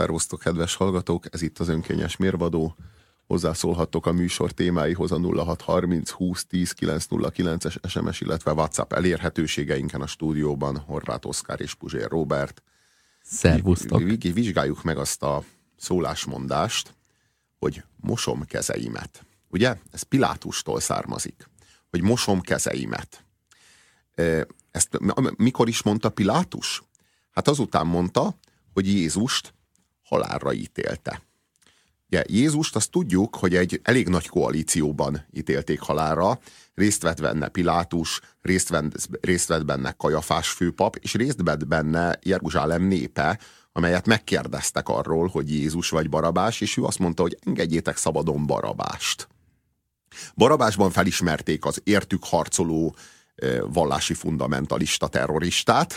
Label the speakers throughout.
Speaker 1: Szervusztok, kedves hallgatók! Ez itt az Önkényes Mérvadó. Hozzászólhattok a műsor témáihoz a 0630 20 10 909-es SMS, illetve WhatsApp elérhetőségeinken a stúdióban. Horváth Oszkár és Puzsér Róbert.
Speaker 2: Szervusztok!
Speaker 1: Vizsgáljuk meg azt a szólásmondást, hogy mosom kezeimet. Ugye? Ez Pilátustól származik. Hogy mosom kezeimet. Ezt mikor is mondta Pilátus? Hát azután mondta, hogy Jézust halálra ítélte. Ugye, Jézust azt tudjuk, hogy egy elég nagy koalícióban ítélték halálra, részt vett benne Pilátus, részt vett benne Kajafás főpap, és részt vett benne Jeruzsálem népe, amelyet megkérdeztek arról, hogy Jézus vagy Barabás, és ő azt mondta, hogy engedjétek szabadon Barabást. Barabásban felismerték az értük harcoló vallási fundamentalista terroristát,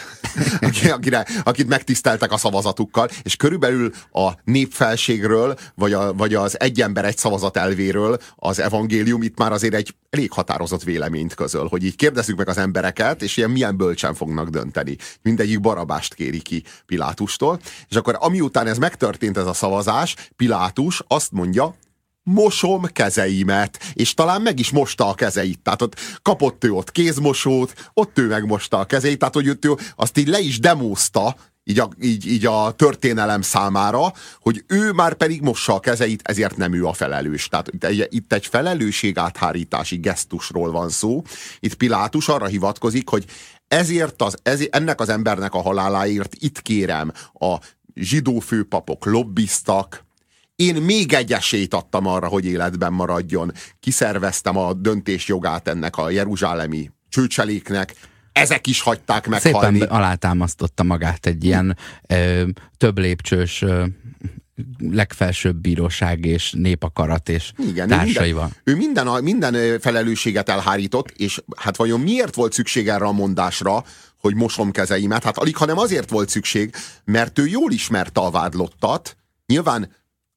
Speaker 1: akit megtiszteltek a szavazatukkal, és körülbelül a népfelségről, vagy az egy ember egy szavazat elvéről az evangélium itt már azért egy elég határozott véleményt közöl, hogy így kérdezzük meg az embereket, és ilyen milyen bölcsen fognak dönteni. Mindegyik Barabást kéri ki Pilátustól, és akkor amiután ez megtörtént, ez a szavazás, Pilátus azt mondja, mosom kezeimet, és talán meg is mosta a kezeit, tehát ott kapott ő ott kézmosót, ott ő megmosta a kezeit, tehát hogy ő azt így le is demózta, így a történelem számára, hogy ő már pedig mossa a kezeit, ezért nem ő a felelős. Tehát itt egy felelősségáthárítási gesztusról van szó. Itt Pilátus arra hivatkozik, hogy ennek az embernek a haláláért itt kérem a zsidó főpapok lobbiztak, én még egy esélyt adtam arra, hogy életben maradjon. Kiszerveztem a döntésjogát ennek a jeruzsálemi csőcseléknek. Ezek is hagyták meghalni.
Speaker 2: Szépen alátámasztotta magát egy ilyen több lépcsős legfelsőbb bíróság és népakarat és társaival.
Speaker 1: Ő minden felelősséget elhárított, és hát vajon miért volt szükség erre a mondásra, hogy mosom kezeimet? Hát alig, hanem azért volt szükség, mert ő jól ismerte a vádlottat, nyilván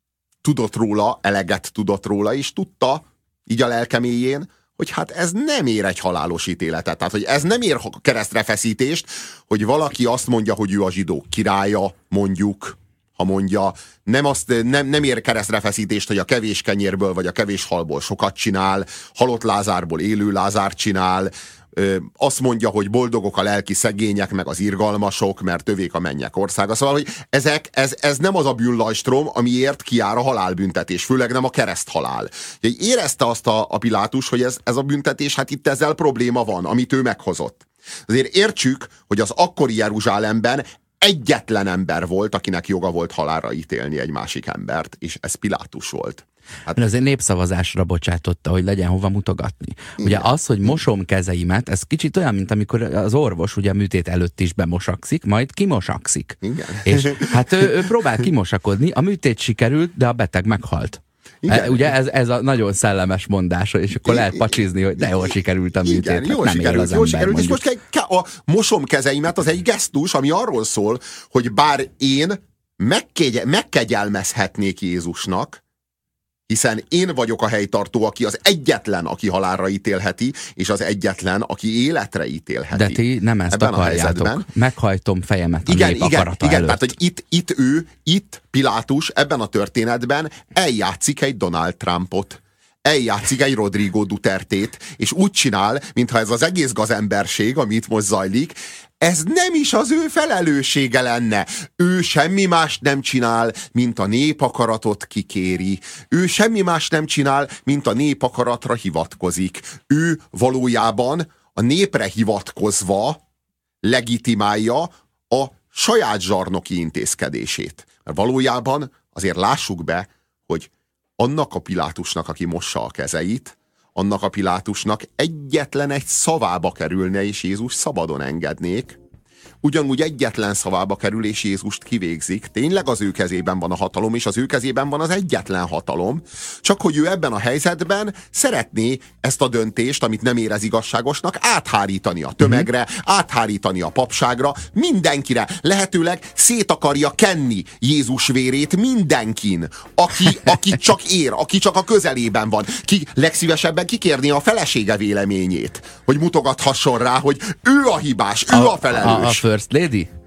Speaker 1: eleget tudott róla, és tudta, így a lelkeméjén, hogy hát ez nem ér egy halálos ítéletet. Tehát, hogy ez nem ér keresztrefeszítést, hogy valaki azt mondja, hogy ő a zsidók királya, mondjuk, ha mondja, nem ér keresztrefeszítést, hogy a kevés kenyérből vagy a kevés halból sokat csinál, halott Lázárból élő Lázárt csinál, azt mondja, hogy boldogok a lelki szegények, meg az irgalmasok, mert övék a mennyek országa. Szóval, hogy ez nem az a bűnlajstrom, amiért kijár a halálbüntetés, főleg nem a kereszthalál. Érezte azt a Pilátus, hogy ez a büntetés, hát itt ezzel probléma van, amit ő meghozott. Azért értsük, hogy az akkori Jeruzsálemben egyetlen ember volt, akinek joga volt halálra ítélni egy másik embert, és ez Pilátus volt.
Speaker 2: Hát azért népszavazásra bocsátotta, hogy legyen hova mutogatni. Ugye az, hogy mosom kezeimet, ez kicsit olyan, mint amikor az orvos ugye műtét előtt is bemosakszik, majd kimosakszik.
Speaker 1: Igen.
Speaker 2: És hát ő próbál kimosakodni, a műtét sikerült, de a beteg meghalt. Ugye ez a nagyon szellemes mondása, és akkor lehet pacsizni, hogy de jól sikerült a műtét. Igen,
Speaker 1: jól sikerült, és most a mosom kezeimet az egy gesztus, ami arról szól, hogy bár én megkegyelmezhetnék Jézusnak, hiszen én vagyok a helytartó, aki az egyetlen, aki halálra ítélheti, és az egyetlen, aki életre ítélheti.
Speaker 2: De ti nem ezt
Speaker 1: ebben
Speaker 2: akarjátok. Meghajtom fejemet a nép akarata előtt.
Speaker 1: Tehát, hogy itt Pilátus ebben a történetben eljátszik egy Donald Trumpot. Eljátszik egy Rodrigo Duterte-t, és úgy csinál, mintha ez az egész gazemberség, ami itt most zajlik, ez nem is az ő felelőssége lenne. Ő semmi mást nem csinál, mint a népakaratot kikéri. Ő semmi mást nem csinál, mint a népakaratra hivatkozik. Ő valójában a népre hivatkozva legitimálja a saját zsarnoki intézkedését. Mert valójában azért lássuk be, hogy annak a Pilátusnak, aki mossa a kezeit, annak a Pilátusnak egyetlen egy szavába kerülne, és Jézus szabadon engednék. Ugyanúgy egyetlen szavába kerül, és Jézust kivégzik. Tényleg az ő kezében van a hatalom, és az ő kezében van az egyetlen hatalom. Csak hogy ő ebben a helyzetben szeretné ezt a döntést, amit nem érez igazságosnak, áthárítani a tömegre, áthárítani a papságra, mindenkire. Lehetőleg szét akarja kenni Jézus vérét mindenkin, aki csak ér, aki csak a közelében van. Ki legszívesebben kikérni a felesége véleményét, hogy mutogathasson rá, hogy ő a hibás, ő a felelős.
Speaker 2: A First Lady?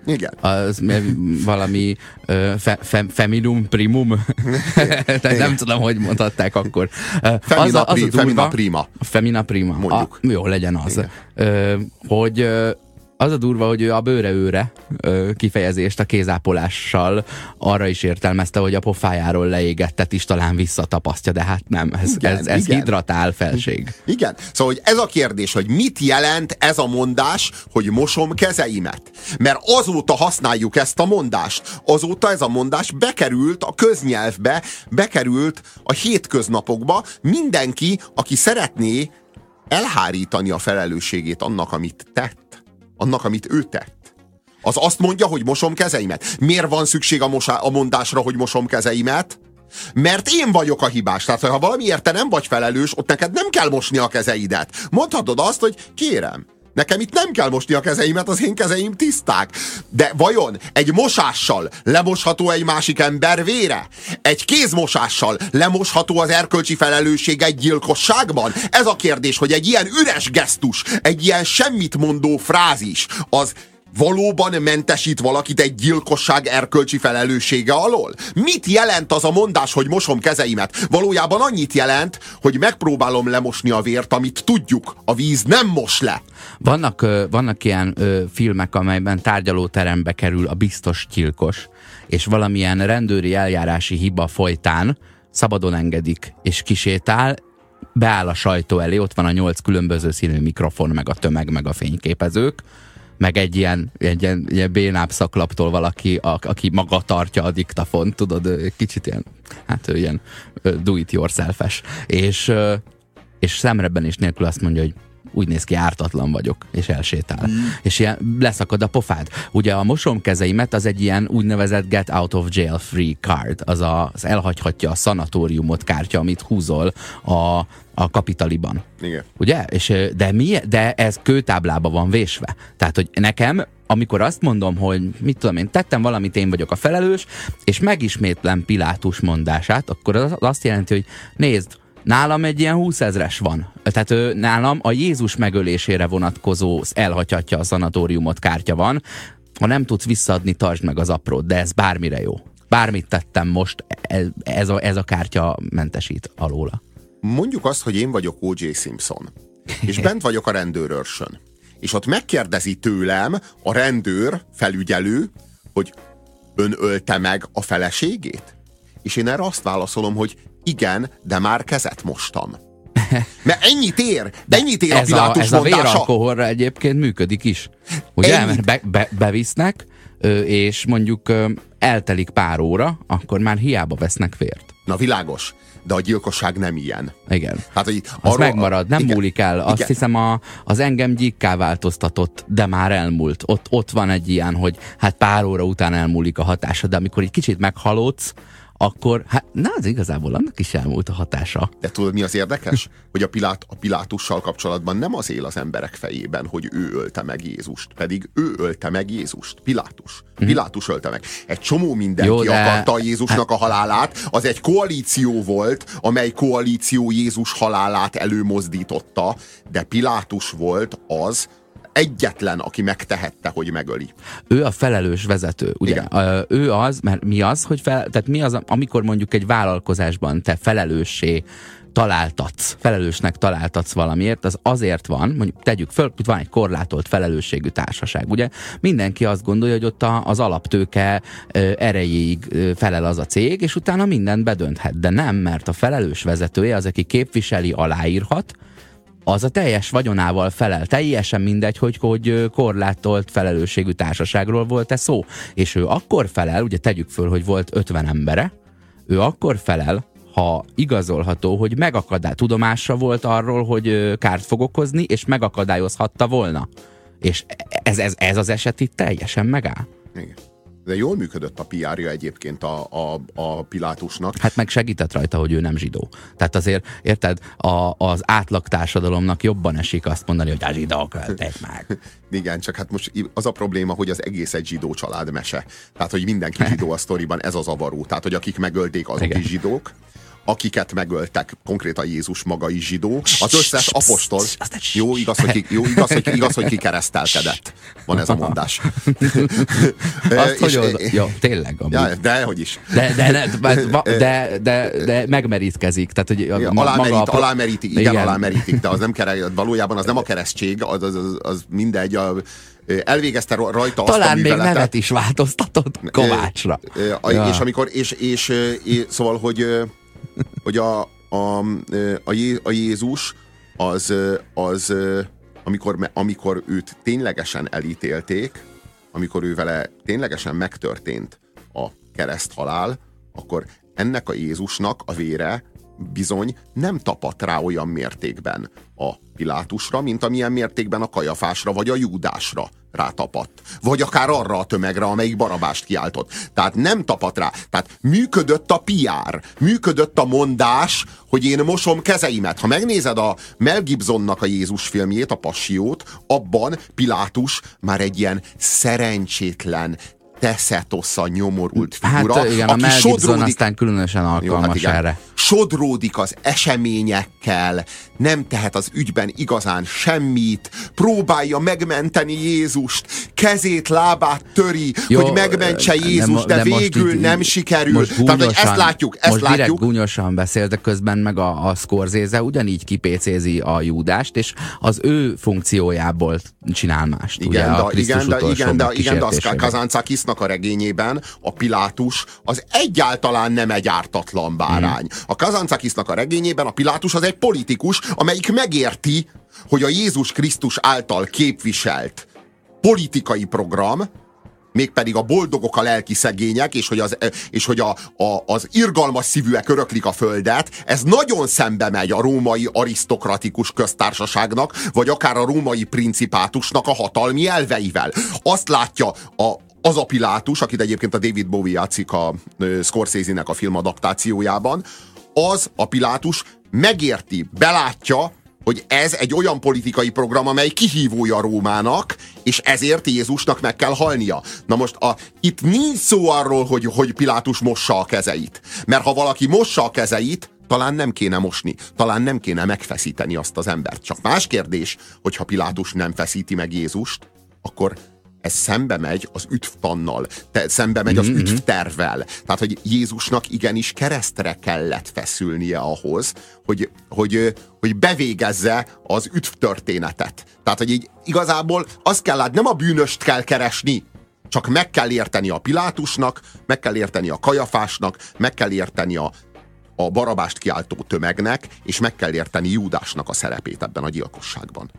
Speaker 1: Igen.
Speaker 2: Az valami feminum primum. Nem tudom, hogy mondhatták akkor.
Speaker 1: Femina prima.
Speaker 2: Femina prima.
Speaker 1: Mondjuk.
Speaker 2: Jó, legyen az. Hogy az a durva, hogy ő a bőre-őre kifejezést a kézápolással arra is értelmezte, hogy a pofájáról leégettet is talán visszatapasztja, de hát nem, ez hidratál felség.
Speaker 1: Igen, szóval hogy ez a kérdés, hogy mit jelent ez a mondás, hogy mosom kezeimet? Mert azóta használjuk ezt a mondást, azóta ez a mondás bekerült a köznyelvbe, bekerült a hétköznapokba. Mindenki, aki szeretné elhárítani a felelősségét annak, amit tett, annak, amit ő tett, az azt mondja, hogy mosom kezeimet. Miért van szükség a mondásra, hogy mosom kezeimet? Mert én vagyok a hibás. Tehát, ha valamiért te nem vagy felelős, ott neked nem kell mosni a kezeidet. Mondhatod azt, hogy kérem, nekem itt nem kell mosni a kezeimet, az én kezeim tiszták. De vajon egy mosással lemosható egy másik ember vére? Egy kézmosással lemosható az erkölcsi felelősség egy gyilkosságban? Ez a kérdés, hogy egy ilyen üres gesztus, egy ilyen semmit mondó frázis, az valóban mentesít valakit egy gyilkosság erkölcsi felelőssége alól? Mit jelent az a mondás, hogy mosom kezeimet? Valójában annyit jelent, hogy megpróbálom lemosni a vért, amit tudjuk, a víz nem mos le.
Speaker 2: Vannak ilyen filmek, amelyben tárgyalóterembe kerül a biztos gyilkos, és valamilyen rendőri eljárási hiba folytán szabadon engedik, és kisétál, beáll a sajtó elé, ott van a 8 különböző színű mikrofon, meg a tömeg, meg a fényképezők, meg egy ilyen bénább szaklaptól valaki, aki maga tartja a diktafont, tudod, kicsit ilyen, hát ő ilyen do-it-yourself-es. És szemrebbenés nélkül azt mondja, hogy úgy néz ki, ártatlan vagyok, és elsétál. És ilyen leszakad a pofád. Ugye a mosom kezeimet az egy ilyen úgynevezett get out of jail free card, az elhagyhatja a szanatóriumot kártya, amit húzol a Kapitaliban.
Speaker 1: Igen.
Speaker 2: Ugye? De ez kőtáblába van vésve. Tehát, hogy nekem, amikor azt mondom, hogy mit tudom én, tettem valamit, én vagyok a felelős, és megismétlem Pilátus mondását, akkor az azt jelenti, hogy nézd, nálam egy ilyen 20 000-es van. Tehát nálam a Jézus megölésére vonatkozó elhagyhatja a szanatóriumot kártya van. Ha nem tudsz visszaadni, tartsd meg az aprót, de ez bármire jó. Bármit tettem most, ez a kártya mentesít alóla.
Speaker 1: Mondjuk azt, hogy én vagyok O.J. Simpson, és bent vagyok a rendőrőrsön, és ott megkérdezi tőlem a rendőr felügyelő, hogy ön ölte meg a feleségét? És én erre azt válaszolom, hogy igen, de már kezet mostam. Mert ennyit ér a Pilátus
Speaker 2: mondása. Ez a
Speaker 1: véralkoholra
Speaker 2: egyébként működik is. Ugye? Mert bevisznek, és mondjuk eltelik pár óra, akkor már hiába vesznek vért.
Speaker 1: Na világos, de a gyilkosság nem ilyen.
Speaker 2: Igen.
Speaker 1: Hát, hogy
Speaker 2: az megmarad, nem múlik el. Azt hiszem az engem gyíkká változtatott, de már elmúlt. Ott van egy ilyen, hogy hát pár óra után elmúlik a hatása, de amikor egy kicsit meghalódsz, akkor, hát az igazából annak is elmúlt a hatása.
Speaker 1: De tudod, mi az érdekes? Hogy a Pilátussal kapcsolatban nem az él az emberek fejében, hogy ő ölte meg Jézust, pedig ő ölte meg Jézust. Pilátus. Pilátus ölte meg. Egy csomó mindenki akarta Jézusnak a halálát. Az egy koalíció volt, amely koalíció Jézus halálát előmozdította, de Pilátus volt az egyetlen, aki megtehette, hogy megöli. Ő
Speaker 2: a felelős vezető, ugye? Ő az, mert mi az, hogy tehát mi az, amikor mondjuk egy vállalkozásban te felelősnek találtatsz valamiért, az azért van, mondjuk tegyük föl, hogy van egy korlátolt felelősségű társaság, ugye? Mindenki azt gondolja, hogy ott az alaptőke erejéig felel az a cég, és utána mindent bedönthet, de nem, mert a felelős vezetője az, aki képviseli, aláírhat, az a teljes vagyonával felel. Teljesen mindegy, hogy korlátolt felelősségű társaságról volt-e szó. És ő akkor felel, ugye tegyük föl, hogy volt 50 embere, ő akkor felel, ha igazolható, hogy tudomása volt arról, hogy kárt fog okozni, és megakadályozhatta volna. És ez az eset itt teljesen megáll.
Speaker 1: Igen. De jól működött a PR-ja egyébként a Pilátusnak.
Speaker 2: Hát meg segített rajta, hogy ő nem zsidó. Tehát azért, érted, az átlag társadalomnak jobban esik azt mondani, hogy a zsidók ölték meg.
Speaker 1: Igen, csak hát most az a probléma, hogy az egész egy zsidó családmese. Tehát, hogy mindenki zsidó a sztoriban, ez az zavaró. Tehát, hogy akik megölték, azok is zsidók. akiket megöltek, konkrétan Jézus maga is zsidó, az összes apostol, igaz, hogy kikeresztelkedett. Van ez a mondás.
Speaker 2: Jó, tényleg.
Speaker 1: Ja, de hogy is.
Speaker 2: De megmerítkezik. Tehát, hogy
Speaker 1: alámerítik, de az nem valójában az nem a keresztség, az mindegy, elvégezte rajta azt
Speaker 2: talán
Speaker 1: a műveletet.
Speaker 2: még nevet is változtatott Kovácsra.
Speaker 1: Szóval, hogy a Jézus az amikor őt ténylegesen elítélték, amikor ő vele ténylegesen megtörtént a kereszthalál, akkor ennek a Jézusnak a vére bizony nem tapadt rá olyan mértékben a Pilátusra, mint amilyen mértékben a Kajafásra vagy a Júdásra rátapadt. Vagy akár arra a tömegre, amelyik Barabást kiáltott. Tehát nem tapadt rá. Tehát működött a PR, működött a mondás, hogy én mosom kezeimet. Ha megnézed a Mel Gibsonnak a Jézus filmjét, a Passiót, abban Pilátus már egy ilyen szerencsétlen, teszetossza, nyomorult figura.
Speaker 2: Hát igen,
Speaker 1: aki
Speaker 2: a Mel Gibson aztán különösen alkalmas erre.
Speaker 1: Sodródik az eseményekkel, nem tehet az ügyben igazán semmit, próbálja megmenteni Jézust, kezét, lábát töri, hogy megmentse Jézust, de végül nem sikerül. Tehát, hogy ezt látjuk.
Speaker 2: Direkt gúnyosan beszél, de közben meg a Scorsese ugyanígy kipécézi a Júdást, és az ő funkciójából csinál mást.
Speaker 1: Igen, de az Kazancakisnak a regényében a Pilátus az egyáltalán nem egy ártatlan bárány. A Kazancakisnak a regényében a Pilátus az egy politikus, amelyik megérti, hogy a Jézus Krisztus által képviselt politikai program, mégpedig a boldogok a lelki szegények, és hogy az irgalmas szívűek öröklik a földet, ez nagyon szembe megy a római arisztokratikus köztársaságnak, vagy akár a római principátusnak a hatalmi elveivel. Azt látja az a Pilátus, akit egyébként a David Bowie játszik a Scorsese-nek a filmadaptációjában, az a Pilátus megérti, belátja, hogy ez egy olyan politikai program, amely kihívója Rómának, és ezért Jézusnak meg kell halnia. Na most itt nincs szó arról, hogy Pilátus mossa a kezeit. Mert ha valaki mossa a kezeit, talán nem kéne mosni, talán nem kéne megfeszíteni azt az embert. Csak más kérdés, hogyha Pilátus nem feszíti meg Jézust, akkor ez szembe megy az üdvtannal, szembe megy az üdvtervvel. Tehát, hogy Jézusnak igenis keresztre kellett feszülnie ahhoz, hogy bevégezze az üdvtörténetet. Tehát, hogy így igazából azt kell látni, nem a bűnöst kell keresni, csak meg kell érteni a Pilátusnak, meg kell érteni a Kajafásnak, meg kell érteni a Barabást kiáltó tömegnek, és meg kell érteni Júdásnak a szerepét ebben a gyilkosságban.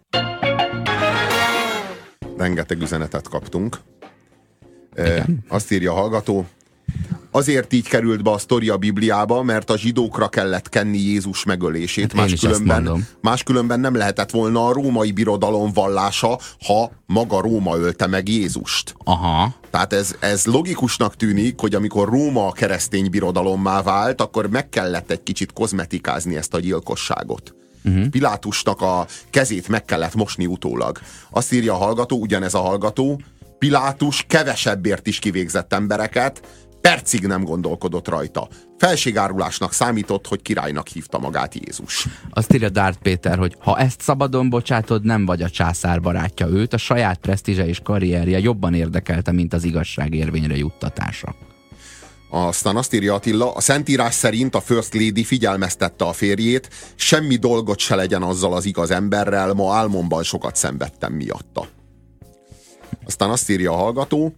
Speaker 1: Rengeteg üzenetet kaptunk. Azt írja a hallgató, azért így került be a sztori a Bibliába, mert a zsidókra kellett kenni Jézus megölését, máskülönben nem lehetett volna a római birodalom vallása, ha maga Róma ölte meg Jézust.
Speaker 2: Aha.
Speaker 1: Tehát ez logikusnak tűnik, hogy amikor Róma a keresztény birodalommá vált, akkor meg kellett egy kicsit kozmetikázni ezt a gyilkosságot. Pilátusnak a kezét meg kellett mosni utólag. Azt írja a hallgató, ugyanez a hallgató, Pilátus kevesebbért is kivégzett embereket, percig nem gondolkodott rajta. Felségárulásnak számított, hogy királynak hívta magát Jézus.
Speaker 2: Azt írja Darth Péter, hogy ha ezt szabadon bocsátod, nem vagy a császár barátja. Őt a saját presztízse és karrierje jobban érdekelte, mint az igazság érvényre juttatása.
Speaker 1: Aztán azt írja Attila, a Szentírás szerint a First Lady figyelmeztette a férjét, semmi dolgot se legyen azzal az igaz emberrel, ma álmomban sokat szenvedtem miatta. Aztán azt írja a hallgató,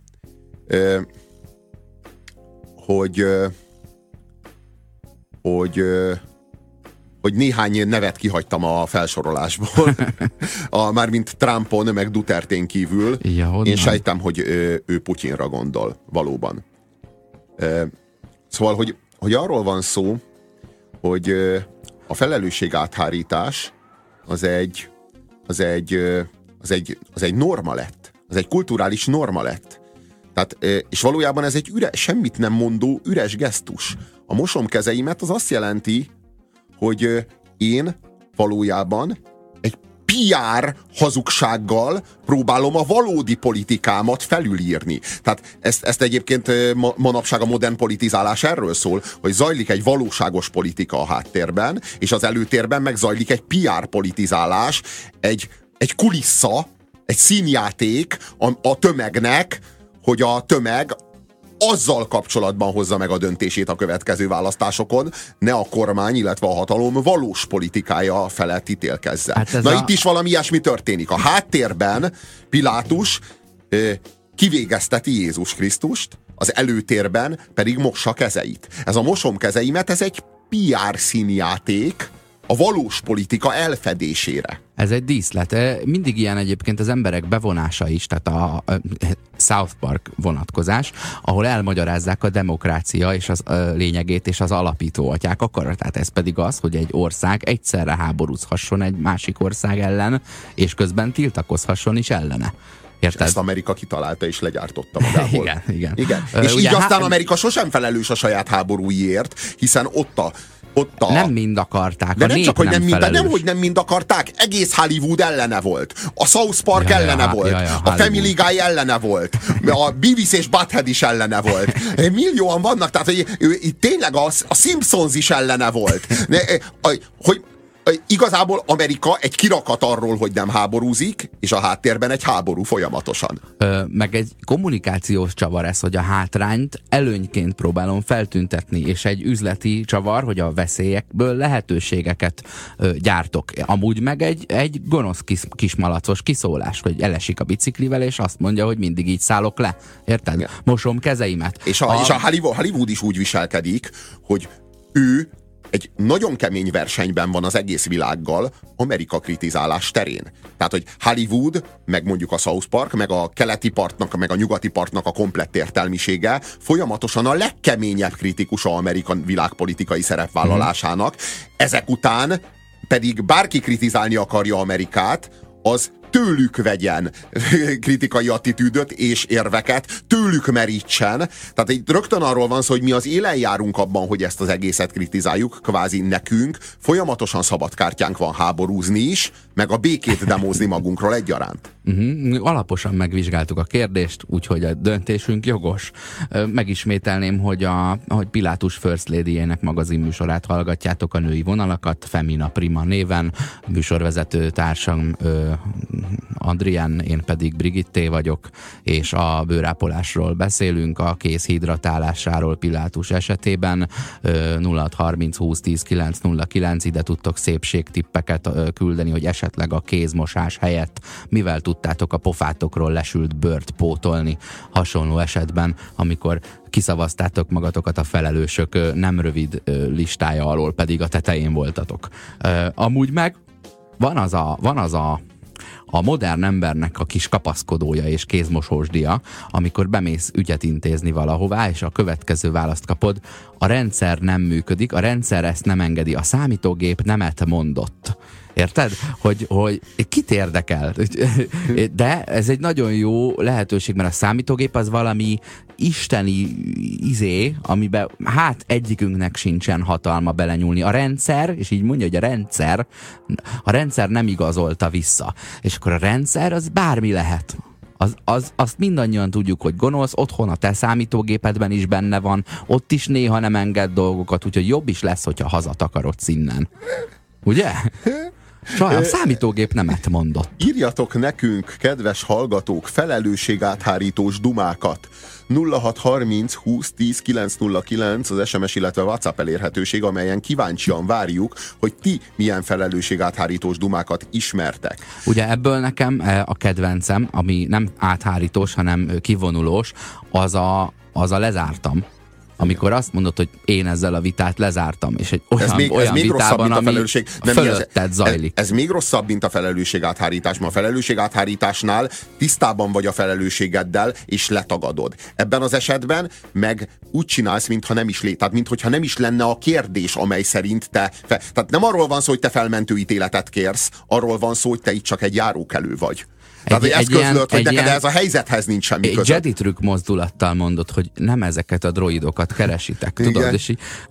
Speaker 1: hogy néhány nevet kihagytam a felsorolásból, mármint Trumpon, meg Duterte-n kívül.
Speaker 2: Ja,
Speaker 1: én sejtem, hogy ő Putyinra gondol, valóban. Szóval, hogy arról van szó, hogy a felelősségáthárítás az egy norma lett. Az egy kulturális norma lett. Tehát, és valójában ez egy semmit nem mondó, üres gesztus. A mosom kezeimet az azt jelenti, hogy én valójában egy PR hazugsággal próbálom a valódi politikámat felülírni. Tehát ezt egyébként manapság a modern politizálás erről szól, hogy zajlik egy valóságos politika a háttérben, és az előtérben meg zajlik egy PR politizálás, egy kulissza, egy színjáték a tömegnek, hogy a tömeg azzal kapcsolatban hozza meg a döntését a következő választásokon, ne a kormány, illetve a hatalom valós politikája felett ítélkezzen. Hát itt is valami ilyesmi történik. A háttérben Pilátus kivégezteti Jézus Krisztust, az előtérben pedig mossa kezeit. Ez a mosom kezeimet, ez egy PR színjáték a valós politika elfedésére.
Speaker 2: Ez egy díszlet. Mindig ilyen egyébként az emberek bevonása is, tehát a South Park vonatkozás, ahol elmagyarázzák a demokrácia és az lényegét és az alapító atyák akaratát. Ez pedig az, hogy egy ország egyszerre háborúzhasson egy másik ország ellen, és közben tiltakozhasson is ellene. Érted?
Speaker 1: Ezt Amerika kitalálta és legyártotta magából.
Speaker 2: Igen.
Speaker 1: És így aztán Amerika sosem felelős a saját háborúiért, hiszen
Speaker 2: nem mind akarták,
Speaker 1: de
Speaker 2: a
Speaker 1: nem
Speaker 2: nép
Speaker 1: csak, hogy
Speaker 2: nem
Speaker 1: mind akarták, egész Hollywood ellene volt. A South Park ellene volt. A Family Guy ellene volt. A Beavis és Butthead is ellene volt. Millióan vannak, tehát hogy tényleg a Simpsons is ellene volt. Hogy igazából Amerika egy kirakat arról, hogy nem háborúzik, és a háttérben egy háború folyamatosan.
Speaker 2: Meg egy kommunikációs csavar ez, hogy a hátrányt előnyként próbálom feltüntetni, és egy üzleti csavar, hogy a veszélyekből lehetőségeket gyártok. Amúgy meg egy gonosz kismalacos kiszólás, hogy elesik a biciklivel, és azt mondja, hogy mindig így szállok le. Érted? Igen. Mosom kezeimet.
Speaker 1: És a Hollywood is úgy viselkedik, hogy ő egy nagyon kemény versenyben van az egész világgal Amerika kritizálás terén. Tehát, hogy Hollywood, meg mondjuk a South Park, meg a keleti partnak, meg a nyugati partnak a komplett értelmisége folyamatosan a legkeményebb kritikusa Amerika világpolitikai szerepvállalásának. Ezek után pedig bárki kritizálni akarja Amerikát, az tőlük vegyen kritikai attitűdöt és érveket, tőlük merítsen. Tehát itt rögtön arról van szó, hogy mi az élen járunk abban, hogy ezt az egészet kritizáljuk, kvázi nekünk folyamatosan szabadkártyánk van háborúzni is, meg a békét demózni magunkról egyaránt.
Speaker 2: Alaposan megvizsgáltuk a kérdést, úgyhogy a döntésünk jogos. Megismételném, hogy hogy Pilátus First Lady-jének magazinműsorát hallgatjátok, a Női vonalakat, Femina Prima néven, műsorvezető társam Adrián, én pedig Brigitté vagyok, és a bőrápolásról beszélünk, a kéz hidratálásáról Pilátus esetében. 0630 20 10 909, ide tudtok szépségtippeket küldeni, hogy esetleg a kézmosás helyett mivel tudtátok a pofátokról lesült bőrt pótolni hasonló esetben, amikor kiszavaztátok magatokat a felelősök nem rövid listája alól, pedig a tetején voltatok. Amúgy meg van az a modern embernek a kis kapaszkodója és kézmosósdia, amikor bemész ügyet intézni valahová, és a következő választ kapod, a rendszer nem működik, a rendszer ezt nem engedi, a számítógép nemet mondott. Érted? Hogy kit érdekel? De ez egy nagyon jó lehetőség, mert a számítógép az valami isteni amiben hát egyikünknek sincsen hatalma belenyúlni. A rendszer, és így mondja, hogy a rendszer nem igazolta vissza. És akkor a rendszer az bármi lehet. Azt mindannyian tudjuk, hogy gonosz, otthon a te számítógépedben is benne van, ott is néha nem enged dolgokat, úgyhogy jobb is lesz, hogyha hazatakarodsz innen. Ugye? Sajnálom, a számítógép nemet mondott.
Speaker 1: Írjatok nekünk, kedves hallgatók, felelősségáthárítós dumákat. 0630 20 10 909 az SMS, illetve WhatsApp elérhetőség, amelyen kíváncsian várjuk, hogy ti milyen felelősségáthárítós dumákat ismertek.
Speaker 2: Ugye ebből nekem a kedvencem, ami nem áthárítós, hanem kivonulós, az a lezártam. Amikor azt mondod, hogy én ezzel a vitát lezártam, és egy olyan vitában, ami fölötted zajlik.
Speaker 1: Ez még rosszabb, mint a felelősségáthárítás, mert a felelősségáthárításnál tisztában vagy a felelősségeddel, és letagadod. Ebben az esetben meg úgy csinálsz, mintha nem is tehát mintha nem is lenne a kérdés, amely szerint te... Tehát nem arról van szó, hogy te felmentő ítéletet kérsz, arról van szó, hogy te itt csak egy járókelő vagy. Tehát, hogy ezt közlöd, hogy neked ez a helyzethez nincs semmi között.
Speaker 2: Jedi trükk mozdulattal mondod, hogy nem ezeket a droidokat keresitek, tudod? És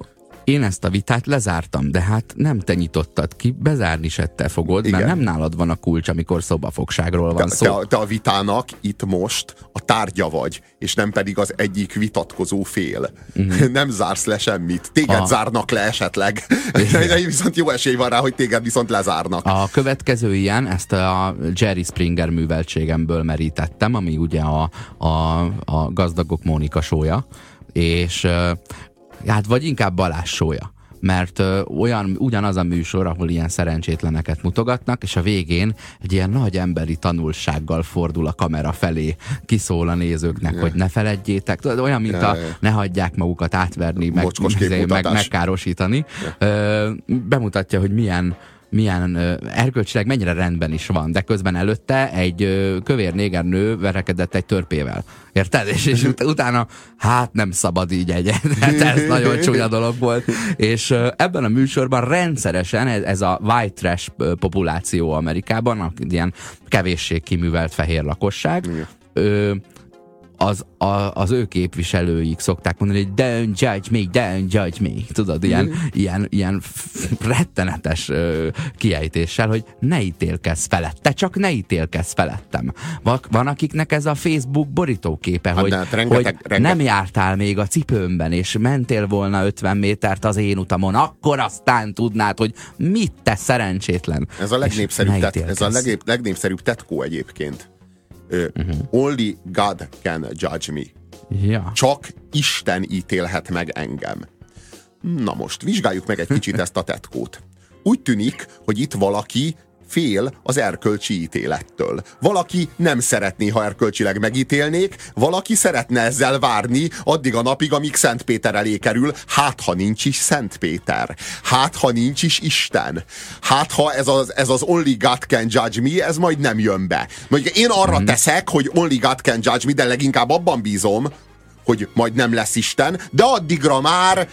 Speaker 2: én ezt a vitát lezártam, de hát nem te nyitottad ki, bezárni se te fogod, mert nem nálad van a kulcs, amikor szobafogságról van szó.
Speaker 1: Te a vitának itt most a tárgya vagy, és nem pedig az egyik vitatkozó fél. Nem zársz le semmit. Téged zárnak le esetleg. Viszont jó esély van rá, hogy téged viszont lezárnak.
Speaker 2: A következő ilyen, ezt a Jerry Springer műveltségemből merítettem, ami ugye a Gazdagok Mónika show-ja, és hát vagy inkább Balázs show-ja, mert ugyanaz a műsor, ahol ilyen szerencsétleneket mutogatnak, és a végén egy ilyen nagy emberi tanulsággal fordul a kamera felé, kiszól a nézőknek, hogy ne feledjétek, tudod, olyan, mint ne hagyják magukat átverni, meg megkárosítani. Bemutatja, hogy milyen erkölcsileg mennyire rendben is van, de közben előtte egy kövér néger nő verekedett egy törpével. Érted? És utána, hát nem szabad így ez nagyon csúnya dolog volt. És ebben a műsorban rendszeresen ez a white trash populáció Amerikában, ilyen kevéssé kiművelt fehér lakosság, az ő képviselőik szokták mondani, hogy don't judge me. Tudod, ilyen rettenetes kiejtéssel, hogy ne ítélkezz felett. Te csak ne ítélkezz felettem. Van akiknek ez a Facebook borítóképe, hogy nem jártál még a cipőmben, és mentél volna 50 métert az én utamon, akkor aztán tudnád, hogy mit te szerencsétlen.
Speaker 1: Ez a legnépszerűbb tetkó egyébként. Only God can judge me.
Speaker 2: Ja.
Speaker 1: Csak Isten ítélhet meg engem. Na most, vizsgáljuk meg egy kicsit ezt a tetkót. Úgy tűnik, hogy itt valaki fél az erkölcsi ítélettől. Valaki nem szeretné, ha erkölcsileg megítélnék, valaki szeretne ezzel várni addig a napig, amíg Szent Péter elé kerül, hát ha nincs is Szent Péter, hát ha nincs is Isten, hát ha ez az only God can judge me, ez majd nem jön be. Mondjuk én arra teszek, hogy only God can judge me, de leginkább abban bízom, hogy majd nem lesz Isten, de addigra már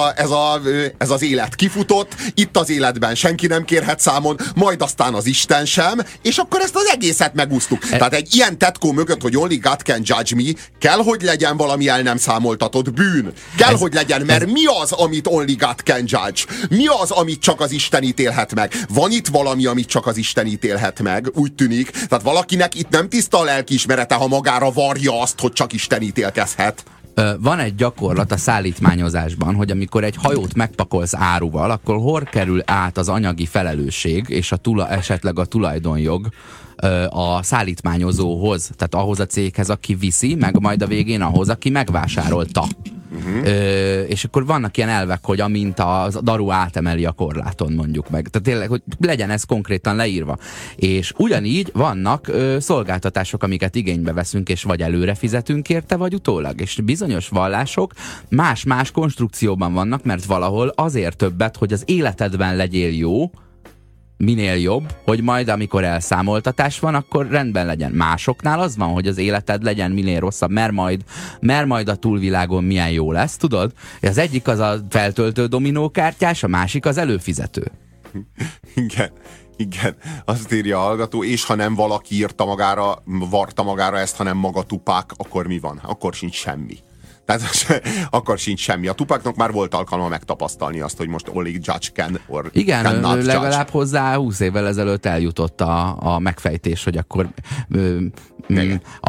Speaker 1: ez az élet kifutott, itt az életben senki nem kérhet számon, majd aztán az Isten sem, és akkor ezt az egészet megúsztuk. Tehát egy ilyen tetkó mögött, hogy only God can judge me, kell, hogy legyen valami el nem számoltatott bűn. Kell, hogy legyen, mert mi az, amit only God can judge? Mi az, amit csak az Isten ítélhet meg? Van itt valami, amit csak az Isten ítélhet meg, úgy tűnik. Tehát valakinek itt nem tiszta a lelkiismerete, ha magára varja azt, hogy csak Isten ítélkezhet.
Speaker 2: Van egy gyakorlat a szállítmányozásban, hogy amikor egy hajót megpakolsz áruval, akkor hol kerül át az anyagi felelősség és esetleg a tulajdonjog a szállítmányozóhoz, tehát ahhoz a céghez, aki viszi, meg majd a végén ahhoz, aki megvásárolta. És akkor vannak ilyen elvek, hogy amint a daru átemeli a korláton, mondjuk meg. Tehát tényleg, hogy legyen ez konkrétan leírva. És ugyanígy vannak szolgáltatások, amiket igénybe veszünk, és vagy előre fizetünk érte, vagy utólag. És bizonyos vallások más-más konstrukcióban vannak, mert valahol azért többet, hogy az életedben legyél jó, minél jobb, hogy majd amikor elszámoltatás van, akkor rendben legyen. Másoknál az van, hogy az életed legyen minél rosszabb, mert majd a túlvilágon milyen jó lesz, tudod? Az egyik az a feltöltő dominókártyás, a másik az előfizető.
Speaker 1: Igen, azt írja a hallgató, és ha nem valaki varta magára ezt, hanem maga Tupák, akkor mi van? Akkor sincs semmi. Tehát akkor sincs semmi. A Tupacnak már volt alkalma megtapasztalni azt, hogy most only judge can or
Speaker 2: igen, legalább hozzá 20 évvel ezelőtt eljutott a megfejtés, hogy akkor a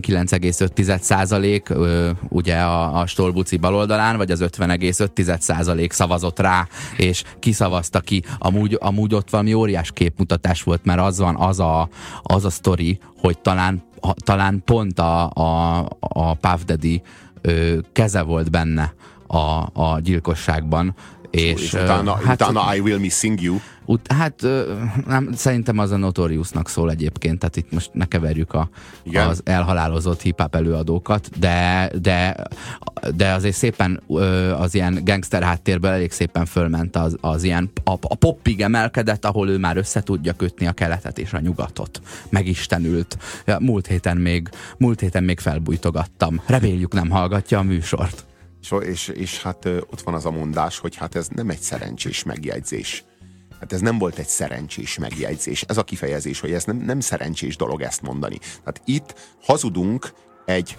Speaker 2: 49,5% ugye a Stolbuci baloldalán, vagy az 50,5% szavazott rá, és kiszavazta ki. Amúgy ott valami óriás képmutatás volt, mert az a sztori, hogy talán pont a Puff Daddy keze volt benne a gyilkosságban. És
Speaker 1: utána I Will Missing You.
Speaker 2: Szerintem az a Notoriousnak szól egyébként, tehát itt most ne keverjük az elhalálozott hip-hop előadókat, de azért szépen az ilyen gangster háttérből elég szépen fölment az ilyen, a popig emelkedett, ahol ő már össze tudja kötni a keletet és a nyugatot. Megistenült. Múlt héten még felbújtogattam. Reméljük nem hallgatja a műsort.
Speaker 1: És hát ott van az a mondás, hogy hát ez nem egy szerencsés megjegyzés. Hát ez nem volt egy szerencsés megjegyzés. Ez a kifejezés, hogy ez nem szerencsés dolog ezt mondani. Tehát itt hazudunk egy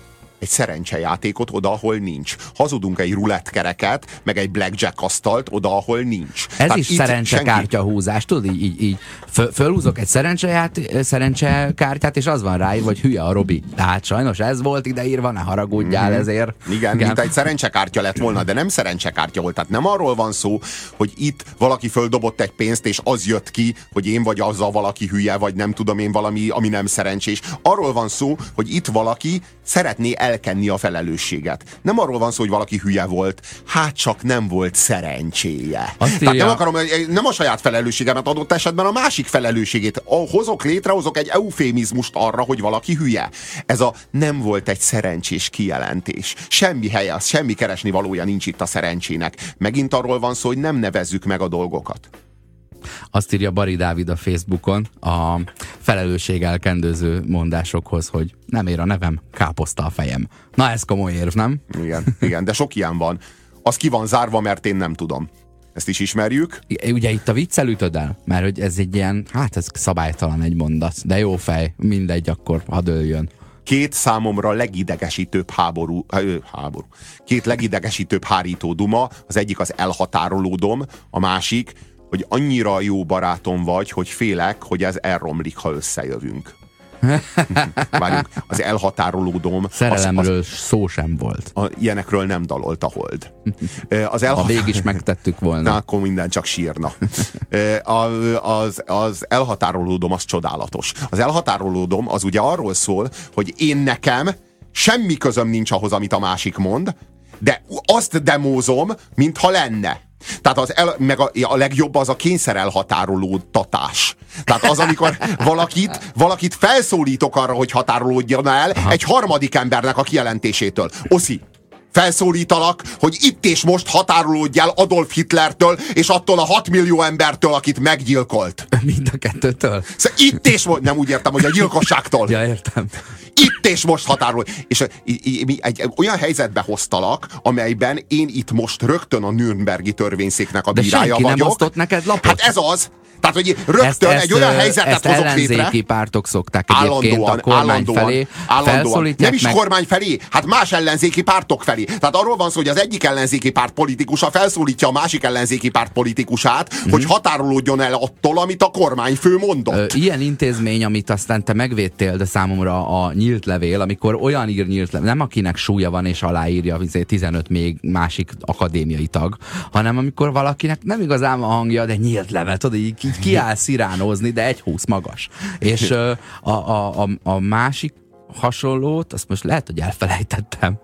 Speaker 1: egy szerencsejátékot oda, ahol nincs. Hazudunk egy rulettkereket, meg egy blackjack asztalt oda, ahol nincs.
Speaker 2: Ez
Speaker 1: Tehát
Speaker 2: is szerencsekártyahúzás, tudod, így fölhúzok egy szerencsekártyát, és az van ráírva, hogy hülye a Robi. Tehát sajnos ez volt ideírva, ne haragudjál ezért.
Speaker 1: Igen, mint egy szerencsekártya lett volna, de nem szerencsekártya volt. Tehát nem arról van szó, hogy itt valaki földobott egy pénzt, és az jött ki, hogy én vagy azzal valaki hülye, vagy nem tudom én valami, ami nem szerencsés. Arról van szó, hogy itt valaki szeretné elkenni a felelősséget. Nem arról van szó, hogy valaki hülye volt, hát csak nem volt szerencséje. Tehát nem a saját felelősségemet, adott esetben a másik felelősségét. Létrehozok egy eufémizmust arra, hogy valaki hülye. Ez a nem volt egy szerencsés kijelentés. Semmi helye, semmi keresni valója nincs itt a szerencsének. Megint arról van szó, hogy nem nevezzük meg a dolgokat.
Speaker 2: Azt írja Bari Dávid a Facebookon a felelősségelkendőző mondásokhoz, hogy nem ér a nevem, káposzta a fejem. Na ez komoly érv, nem?
Speaker 1: Igen, de sok ilyen van. Az ki van zárva, mert én nem tudom. Ezt is ismerjük.
Speaker 2: Ugye itt a viccel ütöd el? Mert hogy ez egy ilyen, hát ez szabálytalan egy mondat, de jó fej, mindegy, akkor hadd öljön.
Speaker 1: Két számomra legidegesítőbb Két legidegesítőbb hárító duma, az egyik az elhatárolódom, a másik, hogy annyira jó barátom vagy, hogy félek, hogy ez elromlik, ha összejövünk. Várjunk, az elhatárolódom...
Speaker 2: Szerelemről szó sem volt.
Speaker 1: Ilyenekről nem dalolt a Hold.
Speaker 2: Ha végig is megtettük volna.
Speaker 1: Na, akkor minden csak sírna. Az elhatárolódom az csodálatos. Az elhatárolódom az ugye arról szól, hogy én nekem semmi közöm nincs ahhoz, amit a másik mond, de azt demózom, mintha lenne. Tehát a legjobb az a kényszer elhatárolódtatás. Tehát az, amikor valakit felszólítok arra, hogy határolódjon el egy harmadik embernek a kijelentésétől. Oszi, felszólítalak, hogy itt és most határolódj el Adolf Hitlertől, és attól a 6 millió embertől, akit meggyilkolt.
Speaker 2: Mind a kettőtől?
Speaker 1: Szóval itt és most, nem úgy értem, hogy a gyilkosságtól.
Speaker 2: Ja, értem.
Speaker 1: Itt és most határolódj. És egy olyan helyzetbe hoztalak, amelyben én itt most rögtön a Nürnbergi törvényszéknek a bírája vagyok.
Speaker 2: De senki nem osztott neked lapot?
Speaker 1: Hát ez az. Tehát, hogy rögtön egy olyan helyzetet hozok létre.
Speaker 2: Ellenzéki pártok szokták egyébként a kormány felé.
Speaker 1: Nem is kormány felé, hát más ellenzéki pártok felé. Tehát arról van szó, hogy az egyik ellenzéki párt politikusa felszólítja a másik ellenzéki párt politikusát, hogy határolódjon el attól, amit a kormányfő mondott.
Speaker 2: Ilyen intézmény, amit aztán te megvédtél, de számomra a nyílt levél, amikor olyan ír nyílt levél, nem akinek súlya van és aláírja 15 még másik akadémiai tag, hanem amikor valakinek nem igazán a hangja, de nyílt level, tudod, így kiáll sziránózni, de 1,20 magas. És a másik hasonlót, azt most lehet, hogy elfelejtettem.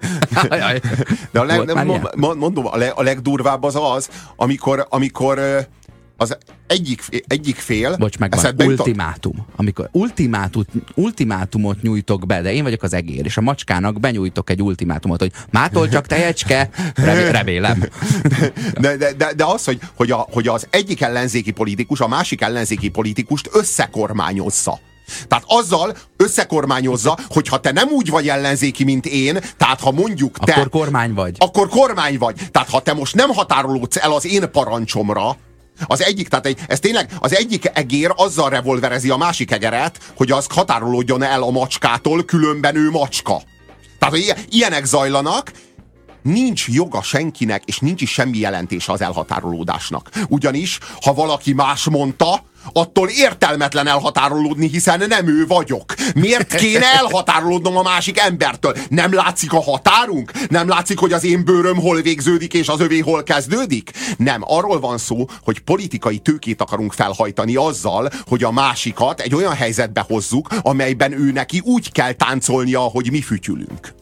Speaker 1: De mondom, a legdurvább az, amikor az egyik fél...
Speaker 2: Bocs, megvan, ultimátum. Amikor ultimátumot nyújtok be, de én vagyok az egér, és a macskának benyújtok egy ultimátumot, hogy mától csak tejecske, remélem.
Speaker 1: De az, hogy az egyik ellenzéki politikus a másik ellenzéki politikust összekormányozza. Tehát azzal összekormányozza, hogyha te nem úgy vagy ellenzéki, mint én, tehát ha mondjuk te...
Speaker 2: Akkor kormány vagy.
Speaker 1: Akkor kormány vagy. Tehát ha te most nem határolódsz el az én parancsomra, az egyik, tehát ez tényleg, az egyik egér azzal revolverezi a másik egeret, hogy az határolódjon el a macskától, különben ő macska. Tehát, hogy ilyenek zajlanak, nincs joga senkinek, és nincs is semmi jelentése az elhatárolódásnak. Ugyanis, ha valaki más mondta, attól értelmetlen elhatárolódni, hiszen nem ő vagyok. Miért kéne elhatárolódnom a másik embertől? Nem látszik a határunk? Nem látszik, hogy az én bőröm hol végződik, és az övé hol kezdődik? Nem, arról van szó, hogy politikai tőkét akarunk felhajtani azzal, hogy a másikat egy olyan helyzetbe hozzuk, amelyben ő neki úgy kell táncolnia, ahogy mi fütyülünk.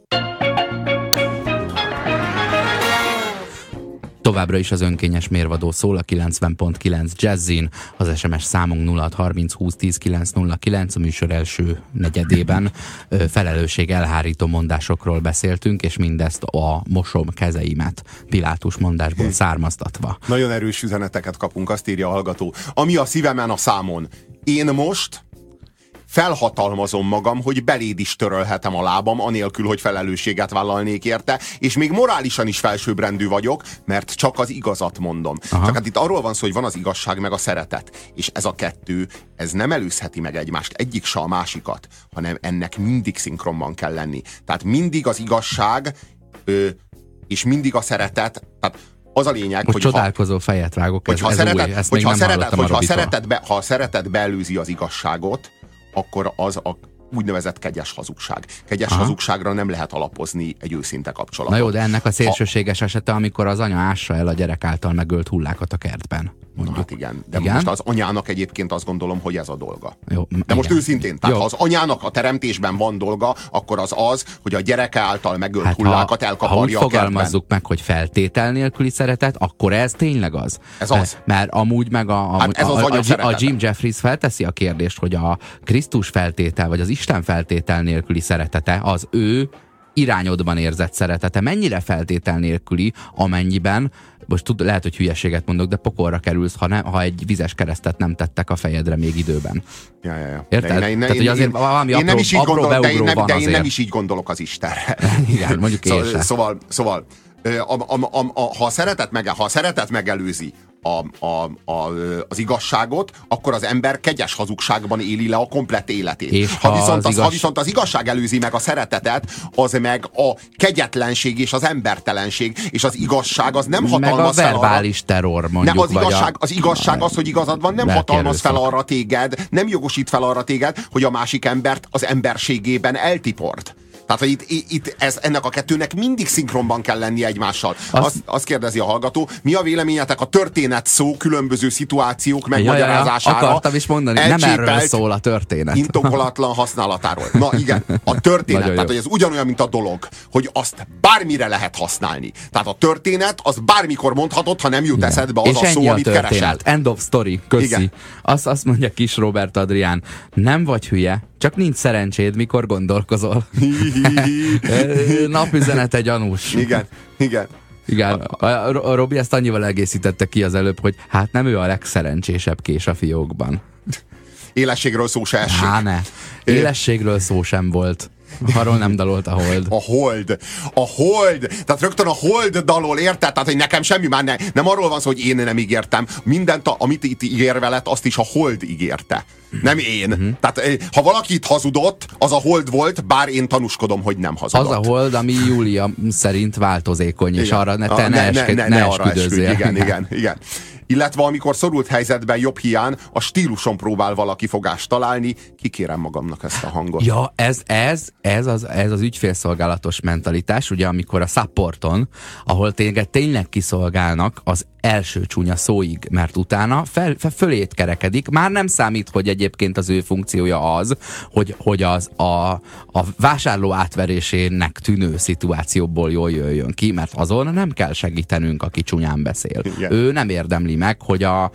Speaker 2: Továbbra is az önkényes mérvadó szól a 90.9 Jazzin, az SMS számunk 0630 20 10 909, a műsor első negyedében felelősség elhárító mondásokról beszéltünk, és mindezt a mosom kezeimet Pilátus mondásból származtatva.
Speaker 1: Nagyon erős üzeneteket kapunk, azt írja a hallgató. Ami a szívemen a számon. Én most felhatalmazom magam, hogy beléd is törölhetem a lábam, anélkül, hogy felelősséget vállalnék érte, és még morálisan is felsőbbrendű vagyok, mert csak az igazat mondom.
Speaker 2: Aha.
Speaker 1: Csak hát itt arról van szó, hogy van az igazság meg a szeretet, és ez a kettő, ez nem előzheti meg egymást, egyik se a másikat, hanem ennek mindig szinkronban kell lenni. Tehát mindig az igazság és mindig a szeretet, tehát az a lényeg,
Speaker 2: most csodálkozó fejet vágok, ez új, ezt még nem hallottam a Robitól.
Speaker 1: Ha a szeretet beelőzi az igazságot, akkor az a úgynevezett kegyes hazugság. Kegyes hazugságra nem lehet alapozni egy őszinte kapcsolatot.
Speaker 2: Na jó, de ennek a szélsőséges esete, amikor az anya ássa el a gyerek által megölt hullákat a kertben.
Speaker 1: Na hát igen, de igen? Most az anyának egyébként azt gondolom, hogy ez a dolga.
Speaker 2: Jó,
Speaker 1: de
Speaker 2: igen.
Speaker 1: Most őszintén, tehát
Speaker 2: jó.
Speaker 1: ha az anyának a teremtésben van dolga, akkor az, hogy a gyereke által megölt hullákat elkaparja
Speaker 2: a kertben. Ha úgy fogalmazzuk meg, hogy feltétel nélküli szeretet, akkor ez tényleg az.
Speaker 1: Ez az.
Speaker 2: Mert amúgy meg a Jim Jeffries felteszi a kérdést, hogy a Krisztus feltétel, vagy az Isten feltétel nélküli szeretete, az ő irányodban érzett szeretete mennyire feltétel nélküli, amennyiben, most lehet, hogy hülyeséget mondok, de pokolra kerülsz, ha egy vizes keresztet nem tettek a fejedre még időben.
Speaker 1: Ja.
Speaker 2: Érted? Tehát, hogy azért valami
Speaker 1: én nem is így gondolok, de én nem is így gondolok az Istenre.
Speaker 2: Igen, mondjuk én sem.
Speaker 1: Szóval ha a szeretet megelőzi az igazságot, akkor az ember kegyes hazugságban éli le a komplett életét. Ha viszont az igazság előzi meg a szeretetet, az meg a kegyetlenség és az embertelenség, és az igazság az nem hatalmaz fel arra.
Speaker 2: Meg a verbális terror, mondjuk.
Speaker 1: Az igazság az, hogy igazad van, nem hatalmaz fel arra téged, nem jogosít fel arra téged, hogy a másik embert az emberségében eltipord. Tehát, hogy itt ennek a kettőnek mindig szinkronban kell lenni egymással. Azt kérdezi a hallgató, mi a véleményetek a történet szó különböző szituációk megmagyarázására?
Speaker 2: Akartam is mondani, nem erről szól a történet.
Speaker 1: Indokolatlan használatáról. Na igen, a történet, tehát hogy ez ugyanolyan, mint a dolog, hogy azt bármire lehet használni. Tehát a történet, az bármikor mondhatod, ha nem jut eszedbe az a szó, amit keresel.
Speaker 2: End of story, köszi. Igen. Azt mondja Kis Robert Adrián, nem vagy hülye, csak nincs szerencséd, mikor gondolkozol. Napüzenete gyanús.
Speaker 1: Igen.
Speaker 2: A Robi ezt annyival egészítette ki az előbb, hogy hát nem ő a legszerencsésebb kés a fiókban.
Speaker 1: Élességről szó se esik.
Speaker 2: Élességről szó sem volt. Arról nem dalolt a Hold.
Speaker 1: A Hold. Tehát rögtön a Hold dalol, érted? Tehát, hogy nekem semmi már nem arról van szó, hogy én nem ígértem. Mindent, amit itt ígér veled, azt is a Hold ígérte. Nem én. Tehát ha valaki itt hazudott, az a Hold volt, bár én tanúskodom, hogy nem hazudott.
Speaker 2: Az a Hold, ami Júlia szerint változékony, és arra ne esküdözzél.
Speaker 1: Igen. Illetve amikor szorult helyzetben jobb hiány, a stíluson próbál valaki fogást találni, kikérem magamnak ezt a hangot.
Speaker 2: Ja, ez az ügyfélszolgálatos mentalitás, ugye amikor a supporton, ahol tényleg kiszolgálnak az első csúnya szóig, mert utána fölét kerekedik. Már nem számít, hogy egyébként az ő funkciója az, hogy a vásárló átverésének tűnő szituációból jól jöjjön ki, mert azon nem kell segítenünk, aki csúnyán beszél. Igen. Ő nem érdemli meg, hogy a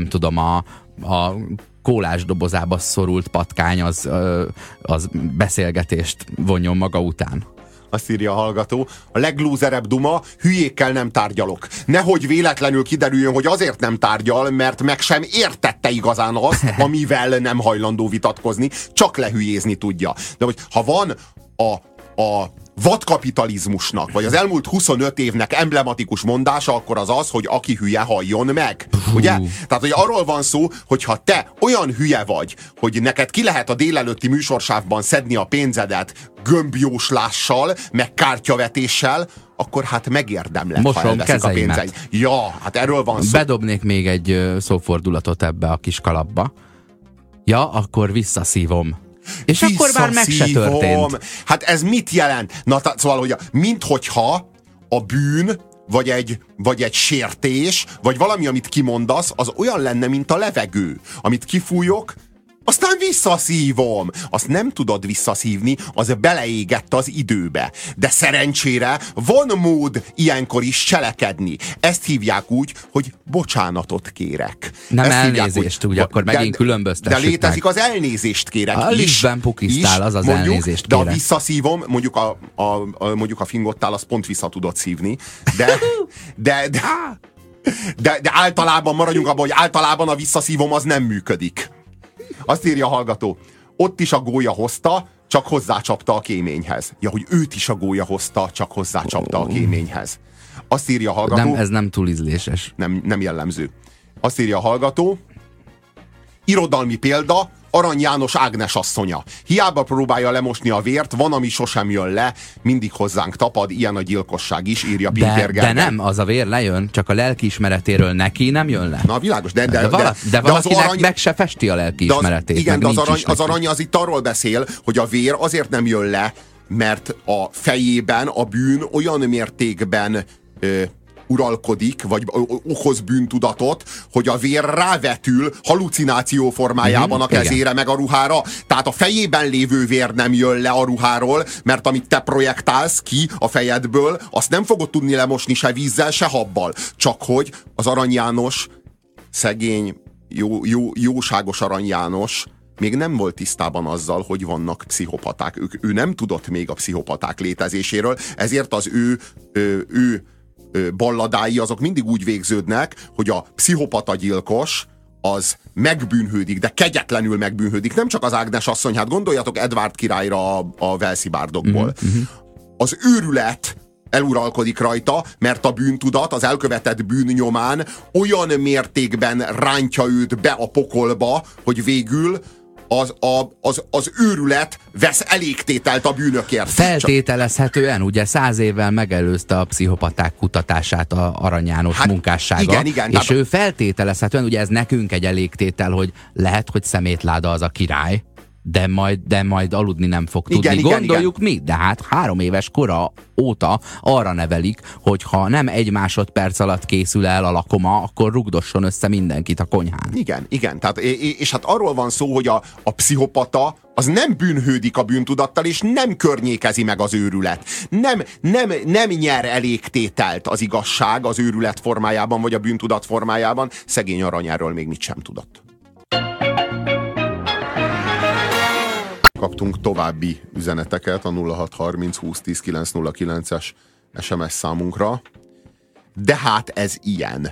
Speaker 2: kólás dobozába szorult patkány az beszélgetést vonjon maga után.
Speaker 1: Azt írja a hallgató, a leglúzerebb duma, hülyékkel nem tárgyalok. Nehogy véletlenül kiderüljön, hogy azért nem tárgyal, mert meg sem értette igazán azt, amivel nem hajlandó vitatkozni, csak lehülyézni tudja. De hogy ha van a vadkapitalizmusnak, vagy az elmúlt 25 évnek emblematikus mondása, akkor az, hogy aki hülye, halljon meg. Ugye? Tehát, hogy arról van szó, hogy ha te olyan hülye vagy, hogy neked ki lehet a délelőtti műsorsávban szedni a pénzedet gömbjóslással, meg kártyavetéssel, akkor hát megérdemled, ha elveszik a pénzeid. Ja, hát erről van szó.
Speaker 2: Bedobnék még egy szófordulatot ebbe a kis kalapba. Ja, akkor visszaszívom. És akkor már meg se történt.
Speaker 1: Hát ez mit jelent? Na, szóval, hogy minthogyha a bűn, vagy egy sértés, vagy valami, amit kimondasz, az olyan lenne, mint a levegő. Amit kifújok, aztán visszaszívom. Azt nem tudod visszaszívni, az beleégett az időbe. De szerencsére van mód ilyenkor is cselekedni. Ezt hívják úgy, hogy bocsánatot kérek.
Speaker 2: Nem elnézést úgy, akkor megint különböztessük.
Speaker 1: De létezik meg az elnézést kérek.
Speaker 2: A liftben pukisztál, az az mondjuk, elnézést kérek.
Speaker 1: De a visszaszívom, mondjuk a fingottál, az pont vissza tudod szívni. De általában maradjunk abban, hogy általában a visszaszívom az nem működik. Azt írja a hallgató, ott is a gólya hozta, csak hozzácsapta a kéményhez. Ja, hogy őt is a gólya hozta, csak hozzácsapta a kéményhez. Azt írja a hallgató...
Speaker 2: Ez nem túl ízléses.
Speaker 1: Nem jellemző. Azt írja a hallgató, irodalmi példa, Arany János Ágnes asszonya. Hiába próbálja lemosni a vért, van, ami sosem jön le, mindig hozzánk tapad, ilyen a gyilkosság is, írja Pintér Gergely.
Speaker 2: De nem, az a vér lejön, csak a lelkiismeretéről neki nem jön le.
Speaker 1: Na világos, de
Speaker 2: valakinek arany... meg se festi a lelkiismeretét.
Speaker 1: Igen, de az arany az itt arról beszél, hogy a vér azért nem jön le, mert a fejében a bűn olyan mértékben uralkodik, vagy okoz bűntudatot, hogy a vér rávetül halucináció formájában a kezére, igen, meg a ruhára. Tehát a fejében lévő vér nem jön le a ruháról, mert amit te projektálsz ki a fejedből, azt nem fogod tudni lemosni se vízzel, se habbal. Csak hogy az Arany János, szegény, jóságos Arany János még nem volt tisztában azzal, hogy vannak pszichopaták. Ő nem tudott még a pszichopaták létezéséről, ezért az ő balladái azok mindig úgy végződnek, hogy a pszichopata gyilkos az megbűnhődik, de kegyetlenül megbűnhődik. Nem csak az Ágnes asszony, hát gondoljatok Edward királyra a Velszi bárdokból. Az őrület eluralkodik rajta, mert a bűntudat az elkövetett bűn nyomán olyan mértékben rántja őt be a pokolba, hogy végül az őrület vesz elégtételt a bűnökért.
Speaker 2: Feltételezhetően, ugye 100 évvel megelőzte a pszichopaták kutatását a Arany János munkássága.
Speaker 1: Igen,
Speaker 2: és ő feltételezhetően, ugye ez nekünk egy elégtétel, hogy lehet, hogy szemétláda az a király, de majd aludni nem fog tudni. Gondoljuk mi, de hát 3 éves kora óta arra nevelik, hogy ha nem 1 másodperc alatt készül el a lakoma, akkor rugdosson össze mindenkit a konyhán.
Speaker 1: Igen. Tehát, és hát arról van szó, hogy a pszichopata az nem bűnhődik a bűntudattal, és nem környékezi meg az őrület. Nem nyer elégtételt az igazság az őrület formájában, vagy a bűntudat formájában. Szegény Arany erről még mit sem tudott. Kaptunk további üzeneteket a 0630 2010 909-es SMS számunkra. De hát ez ilyen.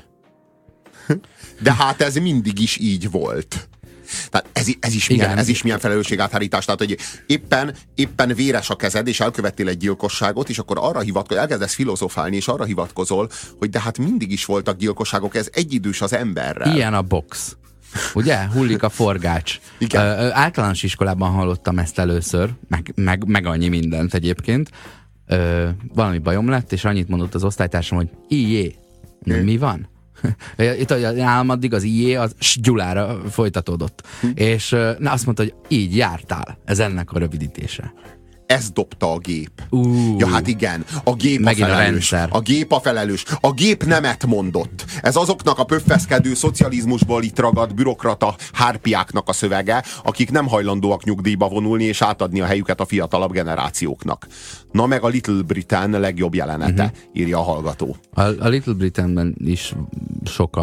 Speaker 1: De hát ez mindig is így volt. Tehát ez is milyen felelősségáthárítás. Tehát, hogy éppen véres a kezed, és elkövettél egy gyilkosságot, és akkor arra hivatkozol, elkezdesz filozofálni, és arra hivatkozol, hogy de hát mindig is voltak gyilkosságok, ez egyidős az emberrel.
Speaker 2: Ilyen a box. Ugye? Hullik a forgács. Általános iskolában hallottam ezt először, meg annyi mindent egyébként. Valami bajom lett, és annyit mondott az osztálytársam, hogy ijjé. Mi van? Itt nálam addig az ijjé, az Gyulára folytatódott. És azt mondta, hogy így jártál. Ez ennek a rövidítése.
Speaker 1: Ezt dobta a gép. Ja, hát igen, a gép a felelős. A gép a felelős. A gép nemet mondott. Ez azoknak a pöffeszkedő szocializmusból itt ragadt bürokrata hárpiáknak a szövege, akik nem hajlandóak nyugdíjba vonulni és átadni a helyüket a fiatalabb generációknak. Na meg a Little Britain legjobb jelenete, írja a hallgató.
Speaker 2: A Little Britainben is sok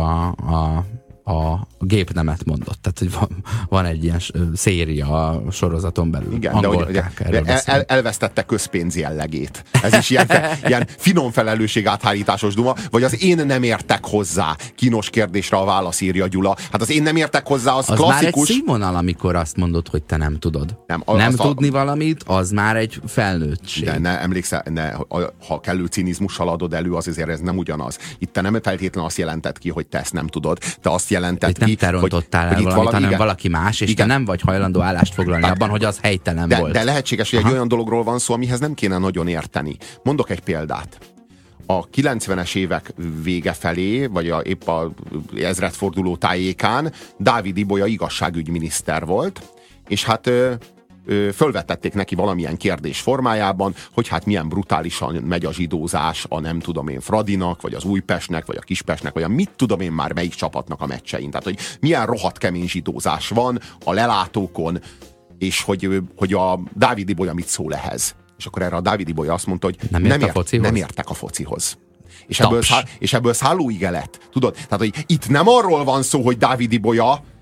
Speaker 2: a gép nemet mondott. Tehát, hogy van egy ilyen széria a sorozaton belül.
Speaker 1: Igen, de elvesztette közpénz jellegét. Ez is ilyen finom felelősségáthárításos duma, vagy az én nem értek hozzá. Kínos kérdésre a válasz, írja Gyula. Hát az én nem értek hozzá, az klasszikus.
Speaker 2: Az már egy színvonal, amikor azt mondod, hogy te nem tudod. Nem tudni valamit, az már egy felnőttség.
Speaker 1: De ne emlékszel, ha kellő cinizmussal adod elő, az azért ez nem ugyanaz. Itt te nem feltétlenül azt jelentett ki, hogy te ezt nem tudod. Te azt jelentett ki,
Speaker 2: nem te rontottál el valamit, hanem valaki más, és igen, te nem vagy hajlandó állást foglalni abban, hogy az helytelen volt.
Speaker 1: De lehetséges, hogy egy olyan dologról van szó, amihez nem kéne nagyon érteni. Mondok egy példát. A 90-es évek vége felé, vagy épp a ezredforduló tájékán Dávid Ibolya igazságügyminiszter volt, és hát fölvetették neki valamilyen kérdés formájában, hogy hát milyen brutálisan megy a zsidózás a nem tudom én Fradinak, vagy az Újpestnek, vagy a Kispestnek, vagy a mit tudom én már melyik csapatnak a meccsein. Tehát, hogy milyen rohadt kemény zsidózás van a lelátókon, és hogy a Dávid Ibolya mit szól ehhez. És akkor erre a Dávid Ibolya azt mondta, hogy nem értek a focihoz. És ebből szállóige lett. Tudod? Tehát, hogy itt nem arról van szó, hogy Dávid Ibolya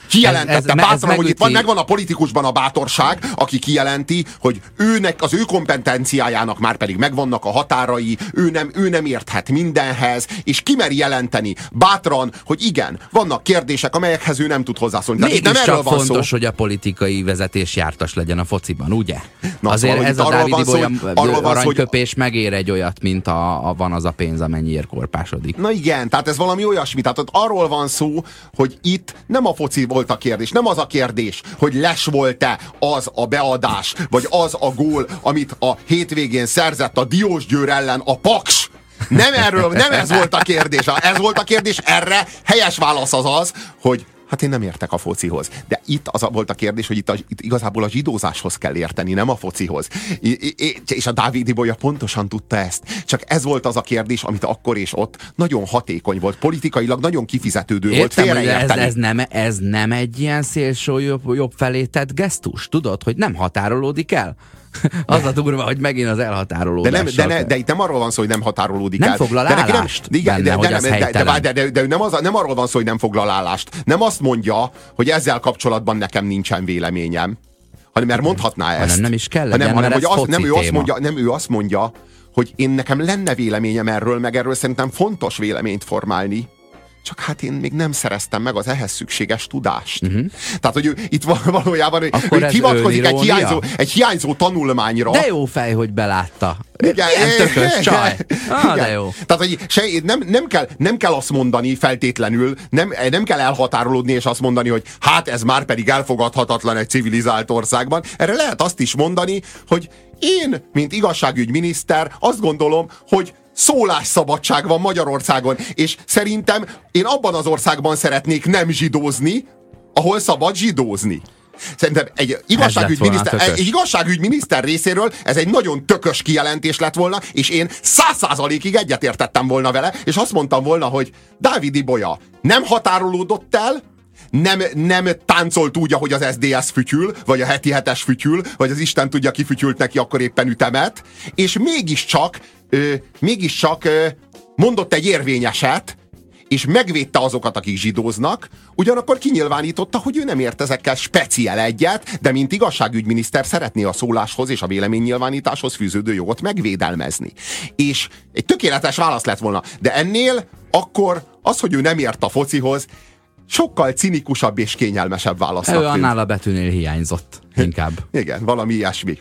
Speaker 1: Kijelentette bátran, hogy itt megvan a politikusban a bátorság, aki kijelenti, hogy az ő kompetenciájának már pedig megvannak a határai, ő nem érthet mindenhez, és kimeri jelenteni bátran, hogy igen, vannak kérdések, amelyekhez ő nem tud hozzászólni.
Speaker 2: Mégis csak fontos, hogy a politikai vezetés jártas legyen a fociban, ugye?
Speaker 1: Na,
Speaker 2: azért
Speaker 1: szóval,
Speaker 2: ez a Dávid Ibolya aranyköpés megér egy olyat, mint van az a pénz, amennyiért korpásodik.
Speaker 1: Na igen, tehát ez valami olyasmi. Tehát arról van szó, hogy itt nem a foci volt a kérdés, nem az a kérdés, hogy les volt-e az a beadás, vagy az a gól, amit a hétvégén szerzett a Diósgyőr ellen a Paks. Nem ez volt a kérdés. Ez volt a kérdés, erre helyes válasz az, hogy hát én nem értek a focihoz. De itt az volt a kérdés, hogy itt igazából a zsidózáshoz kell érteni, nem a focihoz. És a Dávid Ibolya pontosan tudta ezt. Csak ez volt az a kérdés, amit akkor és ott nagyon hatékony volt, politikailag nagyon kifizetődő volt félreérteni.
Speaker 2: Ez nem egy ilyen szélső jobb felé tett gesztus, tudod, hogy nem határolódik el? Az a durva, hogy megint az elhatárolódás.
Speaker 1: De itt nem arról van szó, hogy nem határolódik el.
Speaker 2: Nem foglal állást
Speaker 1: de nem arról van szó, hogy nem foglal állást. Nem azt mondja, hogy ezzel kapcsolatban nekem nincsen véleményem. Hanem mert mondhatná ezt.
Speaker 2: Nem is kell legyen,
Speaker 1: ő azt mondja, hogy nekem lenne véleményem erről, meg erről szerintem fontos véleményt formálni. Csak hát én még nem szereztem meg az ehhez szükséges tudást. Tehát, hogy itt valójában ő hivatkozik egy hiányzó tanulmányra.
Speaker 2: De jó fej, hogy belátta. Igen, ilyen tökös csaj. De jó.
Speaker 1: Tehát, hogy nem kell azt mondani feltétlenül, nem kell elhatárolódni és azt mondani, hogy hát ez már pedig elfogadhatatlan egy civilizált országban. Erre lehet azt is mondani, hogy én, mint igazságügyminiszter, azt gondolom, hogy szólásszabadság van Magyarországon, és szerintem én abban az országban szeretnék nem zsidózni, ahol szabad zsidózni. Szerintem egy igazságügyminiszter részéről ez egy nagyon tökös kijelentés lett volna, és én 100%-ig egyetértettem volna vele, és azt mondtam volna, hogy Dávid Ibolya nem határolódott el, nem táncolt úgy, ahogy az SZDSZ fütyül, vagy a heti hetes fütyül, vagy az Isten tudja, ki fütyült neki akkor éppen ütemet, és mégiscsak mondott egy érvényeset, és megvédte azokat, akik zsidóznak, ugyanakkor kinyilvánította, hogy ő nem ért ezekkel speciál egyet, de mint igazságügyminiszter szeretné a szóláshoz és a véleménynyilvánításhoz fűződő jogot megvédelmezni. És egy tökéletes válasz lett volna. De ennél akkor az, hogy ő nem ért a focihoz, sokkal cinikusabb és kényelmesebb válasznak.
Speaker 2: Ő annál a betűnél hiányzott inkább.
Speaker 1: Igen, valami ilyesmi.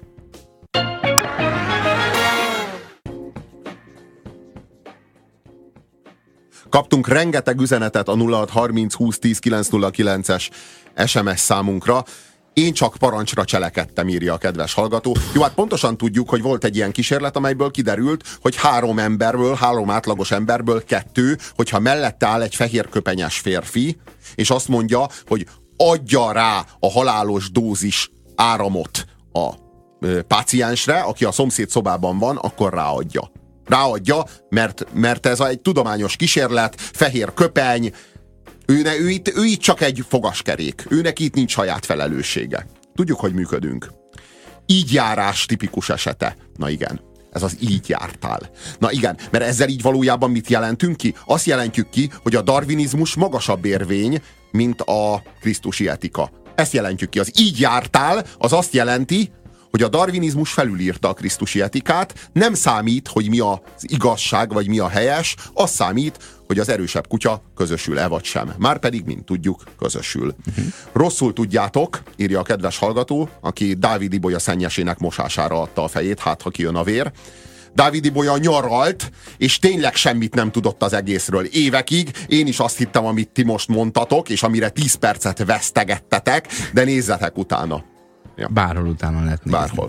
Speaker 1: Kaptunk rengeteg üzenetet a 0630 20 10 909-es SMS számunkra. Én csak parancsra cselekedtem, írja a kedves hallgató. Jó, hát pontosan tudjuk, hogy volt egy ilyen kísérlet, amelyből kiderült, hogy 3 átlagos emberből 2, hogyha mellette áll egy fehérköpenyes férfi, és azt mondja, hogy adja rá a halálos dózis áramot a páciensre, aki a szomszéd szobában van, akkor ráadja, mert ez egy tudományos kísérlet, fehér köpeny, ő itt csak egy fogaskerék. Őnek itt nincs saját felelőssége. Tudjuk, hogy működünk. Így járás tipikus esete. Na igen, ez az így jártál. Na igen, mert ezzel így valójában mit jelentünk ki? Azt jelentjük ki, hogy a darwinizmus magasabb érvény, mint a krisztusi etika. Ezt jelentjük ki. Az így jártál, az azt jelenti, hogy a darwinizmus felülírta a krisztusi etikát, nem számít, hogy mi az igazság, vagy mi a helyes, az számít, hogy az erősebb kutya közösül-e vagy sem. Márpedig, mint tudjuk, közösül. Rosszul tudjátok, írja a kedves hallgató, aki Dávid Ibolya szennyesének mosására adta a fejét, hát ha kijön a vér. Dávid Ibolya nyaralt, és tényleg semmit nem tudott az egészről. Évekig én is azt hittem, amit ti most mondtatok, és amire 10 percet vesztegettetek, de nézzetek utána. Ja.
Speaker 2: Bárhol utána lehet nézni.
Speaker 1: Bárhol.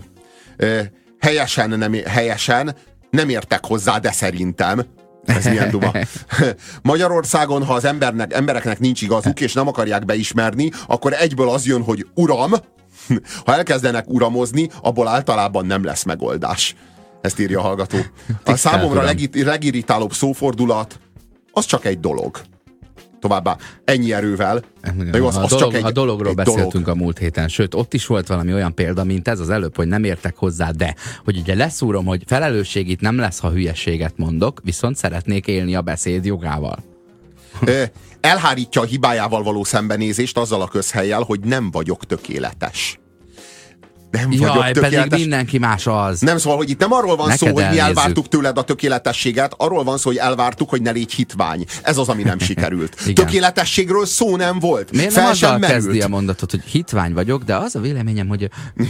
Speaker 1: Helyesen nem értek hozzá, de szerintem. Ez milyen duma. Magyarországon, ha az embereknek nincs igazuk, és nem akarják beismerni, akkor egyből az jön, hogy uram, ha elkezdenek uramozni, abból általában nem lesz megoldás. Ezt írja a hallgató. A számomra legirritálóbb szófordulat, az csak egy dolog. Továbbá ennyi erővel.
Speaker 2: Jó, a dologról beszéltünk a múlt héten, sőt, ott is volt valami olyan példa, mint ez az előbb, hogy nem értek hozzá, de hogy ugye leszúrom, hogy felelősség itt nem lesz, ha hülyeséget mondok, viszont szeretnék élni a beszéd jogával.
Speaker 1: elhárítja a hibájával való szembenézést azzal a közhellyel, hogy nem vagyok tökéletes. Nem vagyok tökéletes.
Speaker 2: Pedig mindenki más az.
Speaker 1: Nem, szóval, hogy itt nem arról van szó, hogy mi elvártuk tőled a tökéletességet, arról van szó, hogy elvártuk, hogy ne légy hitvány. Ez az, ami nem sikerült. Tökéletességről szó nem volt.
Speaker 2: Miért nem azzal kezdi a mondatot, hogy hitvány vagyok, de az a véleményem, hogy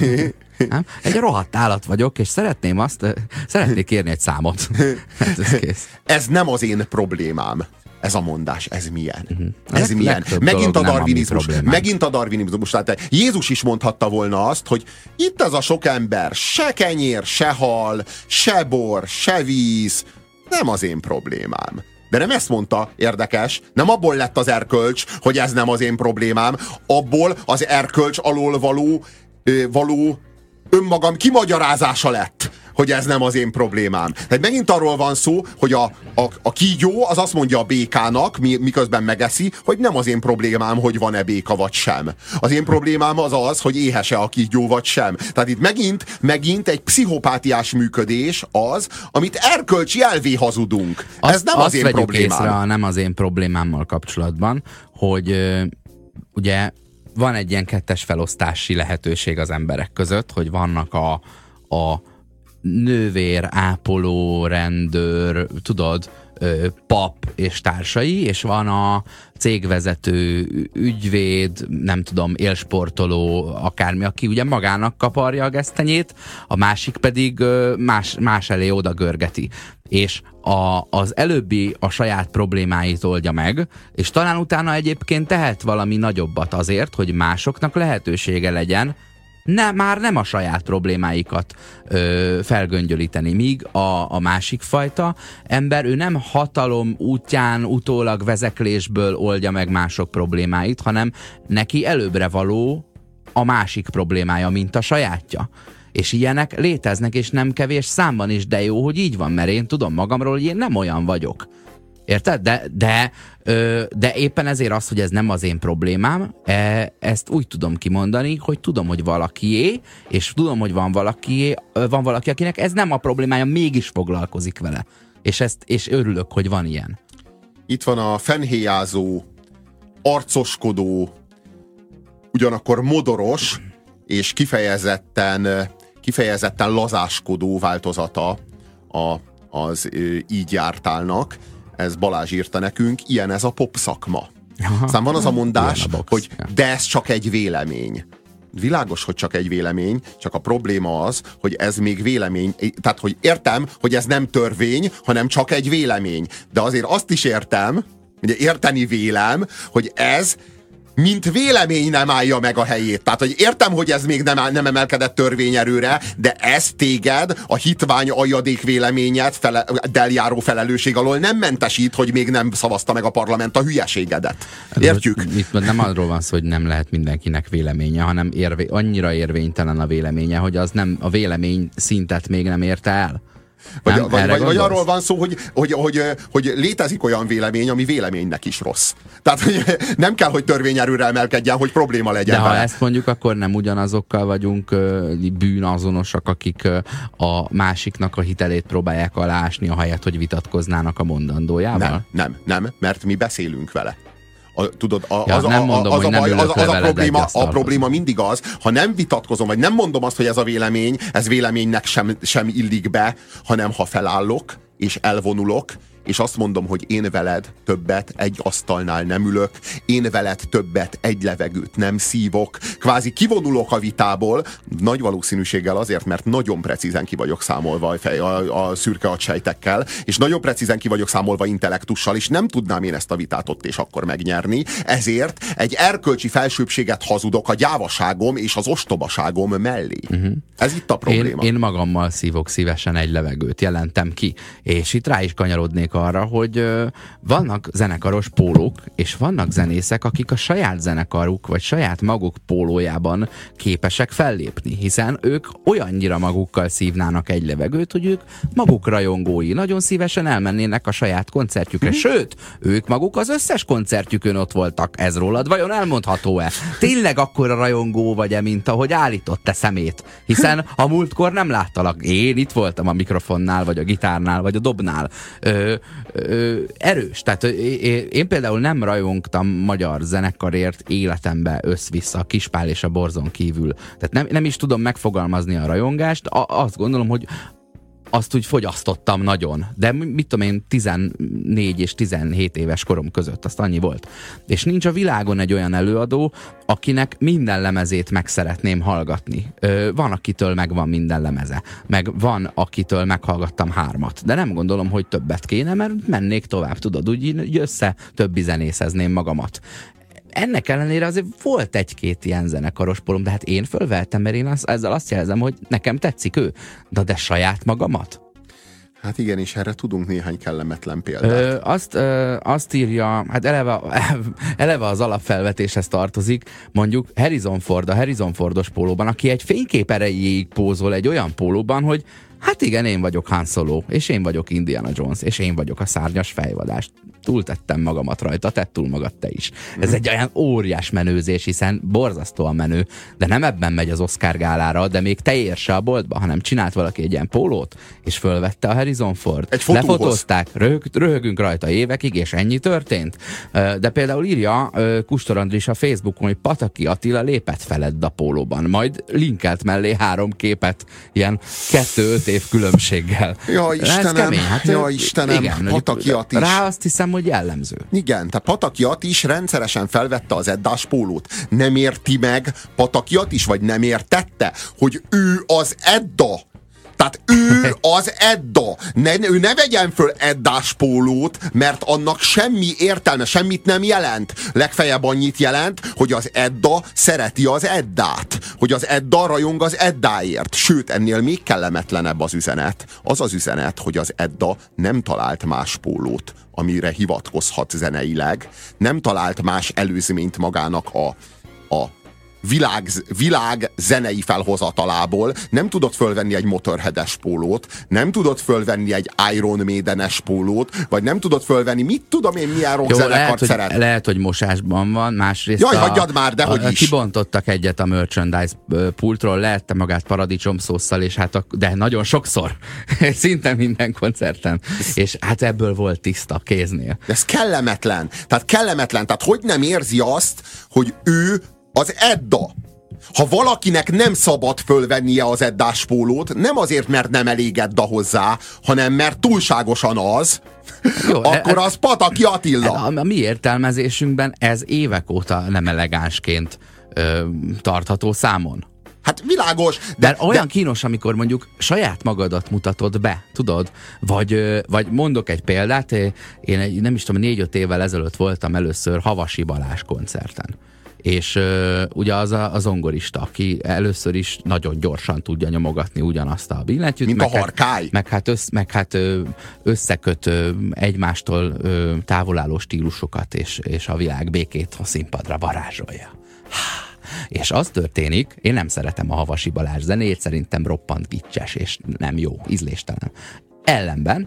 Speaker 2: egy rohadt állat vagyok, és szeretnék kérni egy számot. Ez kész.
Speaker 1: Ez nem az én problémám. Ez a mondás, ez milyen? Ez milyen? Megint a darwinizmus. Tehát Jézus is mondhatta volna azt, hogy itt ez a sok ember, se kenyér, se hal, se bor, se víz, nem az én problémám. De nem ezt mondta, érdekes, nem abból lett az erkölcs, hogy ez nem az én problémám, abból az erkölcs alól való önmagam kimagyarázása lett, hogy ez nem az én problémám. Tehát megint arról van szó, hogy a kígyó az azt mondja a békának, miközben megeszi, hogy nem az én problémám, hogy van-e béka vagy sem. Az én problémám az, hogy éhes-e a kígyó vagy sem. Tehát itt megint egy pszichopátiás működés az, amit erkölcsi elvé hazudunk. Ez nem az én problémám.
Speaker 2: Észre a nem az én problémámmal kapcsolatban, hogy ugye van egy ilyen kettes felosztási lehetőség az emberek között, hogy vannak a nővér, ápoló, rendőr, tudod, pap és társai, és van a cégvezető, ügyvéd, nem tudom, élsportoló, akármi, aki ugye magának kaparja a gesztenyét, a másik pedig más elé oda görgeti. És az előbbi a saját problémáit oldja meg, és talán utána egyébként tehet valami nagyobbat azért, hogy másoknak lehetősége legyen már nem a saját problémáikat felgöngyölíteni, míg a másik fajta ember, ő nem hatalom útján, utólag vezeklésből oldja meg mások problémáit, hanem neki előbbre való a másik problémája, mint a sajátja. És ilyenek léteznek, és nem kevés számban is, de jó, hogy így van, mert én tudom magamról, hogy én nem olyan vagyok. Érted? De éppen ezért az, hogy ez nem az én problémám, ezt úgy tudom kimondani, hogy tudom, hogy valakié, és tudom, hogy van valaki, akinek ez nem a problémája, mégis foglalkozik vele. És örülök, hogy van ilyen.
Speaker 1: Itt van a fennhéjázó, arcoskodó, ugyanakkor modoros, és kifejezetten lazáskodó változata az így jártálnak. Ez Balázs írta nekünk, ilyen ez a pop szakma. Aztán van az a mondás, hogy de ez csak egy vélemény. Világos, hogy csak egy vélemény, csak a probléma az, hogy ez még vélemény. Tehát, hogy értem, hogy ez nem törvény, hanem csak egy vélemény. De azért azt is értem, ugye érteni vélem, hogy ez mint vélemény nem állja meg a helyét. Tehát, hogy értem, hogy ez még nem emelkedett törvényerőre, de ez téged a hitvány aljadék véleményed eljáró felelősség alól nem mentesít, hogy még nem szavazta meg a parlament a hülyeségedet. Értjük?
Speaker 2: Itt nem arról van szó, hogy nem lehet mindenkinek véleménye, hanem annyira érvénytelen a véleménye, hogy az nem a vélemény szintet még nem érte el.
Speaker 1: Vagy arról van szó, hogy létezik olyan vélemény, ami véleménynek is rossz. Tehát hogy nem kell, hogy törvényerőre emelkedjen, hogy probléma legyen.
Speaker 2: De ha ezt mondjuk, akkor nem ugyanazokkal vagyunk bűnazonosak, akik a másiknak a hitelét próbálják aláásni, ahelyett, hogy vitatkoznának a mondandójával?
Speaker 1: Nem, mert mi beszélünk vele. Tudod, a probléma mindig az, ha nem vitatkozom, vagy nem mondom azt, hogy ez a vélemény, ez véleménynek sem illik be, hanem ha felállok, és elvonulok, és azt mondom, hogy én veled többet egy asztalnál nem ülök, én veled többet egy levegőt nem szívok, kvázi kivonulok a vitából, nagy valószínűséggel azért, mert nagyon precízen ki vagyok számolva a szürke agysejtekkel, és nagyon precízen ki vagyok számolva intellektussal, és nem tudnám én ezt a vitát ott és akkor megnyerni, ezért egy erkölcsi felsőbbséget hazudok a gyávaságom és az ostobaságom mellé. Ez itt a probléma.
Speaker 2: Én magammal szívok szívesen egy levegőt, jelentem ki, és itt rá is kanyarodnék arra, hogy vannak zenekaros pólók, és vannak zenészek, akik a saját zenekaruk, vagy saját maguk pólójában képesek fellépni, hiszen ők olyannyira magukkal szívnának egy levegőt, hogy ők maguk rajongói, nagyon szívesen elmennének a saját koncertjükre, sőt, ők maguk az összes koncertjükön ott voltak. Ez rólad vajon elmondható-e? Tényleg akkora rajongó vagy-e, mint ahogy állított te szemét? Hiszen a múltkor nem láttalak. Én itt voltam a mikrofonnál, vagy a gitárnál, vagy a dobnál. erős. Tehát én például nem rajongtam magyar zenekarért életembe össz-vissza, a Kispál és a Borzon kívül. Tehát nem is tudom megfogalmazni a rajongást. Azt gondolom, hogy azt úgy fogyasztottam nagyon. De mit tudom én, 14 és 17 éves korom között, azt annyi volt. És nincs a világon egy olyan előadó, akinek minden lemezét meg szeretném hallgatni. Van, akitől megvan minden lemeze. Meg van, akitől meghallgattam 3. De nem gondolom, hogy többet kéne, mert mennék tovább, tudod, úgy össze többi zenészezném magamat. Ennek ellenére azért volt egy-két ilyen zenekaros polom, de hát én fölveltem, mert én ezzel azt jelzem, hogy nekem tetszik ő. De saját magamat?
Speaker 1: Hát igen, és erre tudunk néhány kellemetlen példát.
Speaker 2: Azt írja, hát eleve az alapfelvetéshez tartozik, mondjuk Harrison Ford, a Harrison Fordos pólóban, aki egy fénykép erejéig pózol egy olyan pólóban, hogy hát igen, én vagyok Han Solo, és én vagyok Indiana Jones, és én vagyok a szárnyas fejvadást. Túltettem magamat rajta, tedd túl magad te is. Ez egy olyan óriás menőzés, hiszen borzasztóan menő, de nem ebben megy az Oscar gálára, de még te ér se a boltba, hanem csinált valaki egy ilyen pólót, és fölvette a Harrison Ford. Lefotózták, röhögünk rajta évekig, és ennyi történt. De például írja Kustor Andris a Facebookon, hogy Pataki Attila lépett feledd a pólóban, majd linkelt mellé 3 képet, ilyen 2-5 év különbséggel.
Speaker 1: Ja, Istenem,
Speaker 2: kemény. Hát,
Speaker 1: ja, Istenem,
Speaker 2: igen,
Speaker 1: Pataki Atti is.
Speaker 2: Rá azt hiszem, hogy jellemző.
Speaker 1: Igen, tehát Pataki Atti is rendszeresen felvette az Eddás pólót. Nem érti meg Pataki Atti is, vagy nem értette, hogy ő az Edda. Tehát ő az Edda. Ő ne vegyen föl Eddás pólót, mert annak semmi értelme, semmit nem jelent. Legfeljebb annyit jelent, hogy az Edda szereti az Eddát. Hogy az Edda rajong az Eddáért. Sőt, ennél még kellemetlenebb az üzenet. Az az üzenet, hogy az Edda nem talált más pólót, amire hivatkozhat zeneileg. Nem talált más előzményt magának a világ zenei felhozatalából. Nem tudott fölvenni egy Motorhead-es pólót, nem tudott fölvenni egy Iron Maiden-es pólót, vagy nem tudott fölvenni, mit tudom én, milyen rockzenekart szeret.
Speaker 2: Lehet, hogy mosásban van, másrészt
Speaker 1: jaj, hagyjad már, dehogy is.
Speaker 2: Kibontottak egyet a merchandise pultról, leette magát paradicsomszósszal, és de nagyon sokszor, szinte minden koncerten, és hát ebből volt tiszta kéznél.
Speaker 1: Ez kellemetlen. Tehát hogy nem érzi azt, hogy ő az Edda. Ha valakinek nem szabad fölvennie az Eddás pólót, nem azért, mert nem elég Edda hozzá, hanem mert túlságosan az, jó, akkor az Pataki Attila.
Speaker 2: A mi értelmezésünkben ez évek óta nem elegánsként tartható számon.
Speaker 1: Hát világos.
Speaker 2: De olyan kínos, amikor mondjuk saját magadat mutatod be, tudod? Vagy mondok egy példát, én nem is tudom, 4-5 évvel ezelőtt voltam először Havasi Balázs koncerten. És ugye az a zongorista, aki először is nagyon gyorsan tudja nyomogatni ugyanazt a billentyűt.
Speaker 1: Mint a harkály.
Speaker 2: Meg hát összeköt egymástól távolálló stílusokat, és a világ békét a színpadra varázsolja. És az történik, én nem szeretem a Havasi Balázs zenét, szerintem roppant gicses, és nem jó, ízléstelen. Ellenben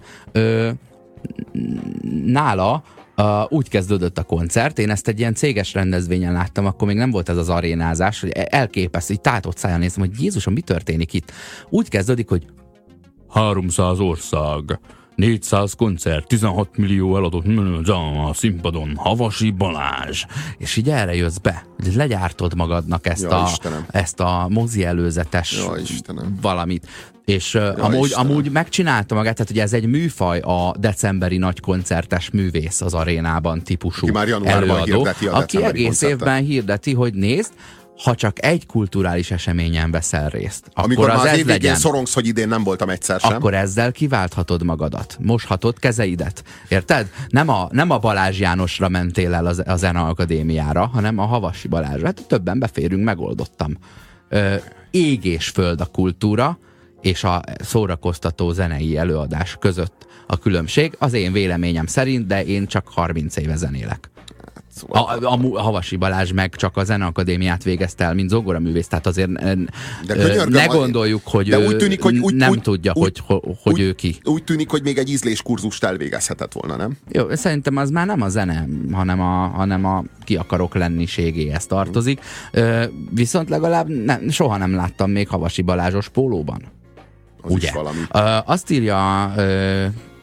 Speaker 2: nála úgy kezdődött a koncert, én ezt egy ilyen céges rendezvényen láttam, akkor még nem volt ez az arénázás, hogy elképesztő, hogy tátott száján néztem, hogy Jézusom, mi történik itt? Úgy kezdődik, hogy 300 ország, 400 koncert, 16 millió eladott a színpadon, Havasi Balázs. És így erre jössz be, hogy legyártod magadnak ezt a mozi előzetes valamit. És amúgy megcsinálta magát, tehát ugye ez egy műfaj, a decemberi nagykoncertes művész az arénában típusú előadó, aki egész évben hirdeti, hogy nézd, ha csak egy kulturális eseményen veszel részt,
Speaker 1: amikor már az év végén szorongsz, hogy idén nem voltam egyszer sem.
Speaker 2: Akkor ezzel kiválthatod magadat. Moshatod kezeidet. Érted? Nem a Balázs Jánosra mentél el a Zeneakadémiára, hanem a Havasi Balázsra. Hát többen beférünk, megoldottam. Ég és föld a kultúra, és a szórakoztató zenei előadás között a különbség. Az én véleményem szerint, de én csak 30 éve zenélek. A Havasi Balázs meg csak a Zeneakadémiát végezte el, mint zongoraművész, tehát azért ne gondoljuk, hogy ő
Speaker 1: tűnik, hogy
Speaker 2: nem tudja, hogy ő ki.
Speaker 1: Úgy tűnik, hogy még egy ízléskurzust elvégezhetett volna, nem?
Speaker 2: Jó, szerintem az már nem a zene, hanem a ki akarok lenniségéhez tartozik. Viszont legalább soha nem láttam még Havasi Balázsos pólóban.
Speaker 1: Az
Speaker 2: ugye?
Speaker 1: Is valami.
Speaker 2: Azt írja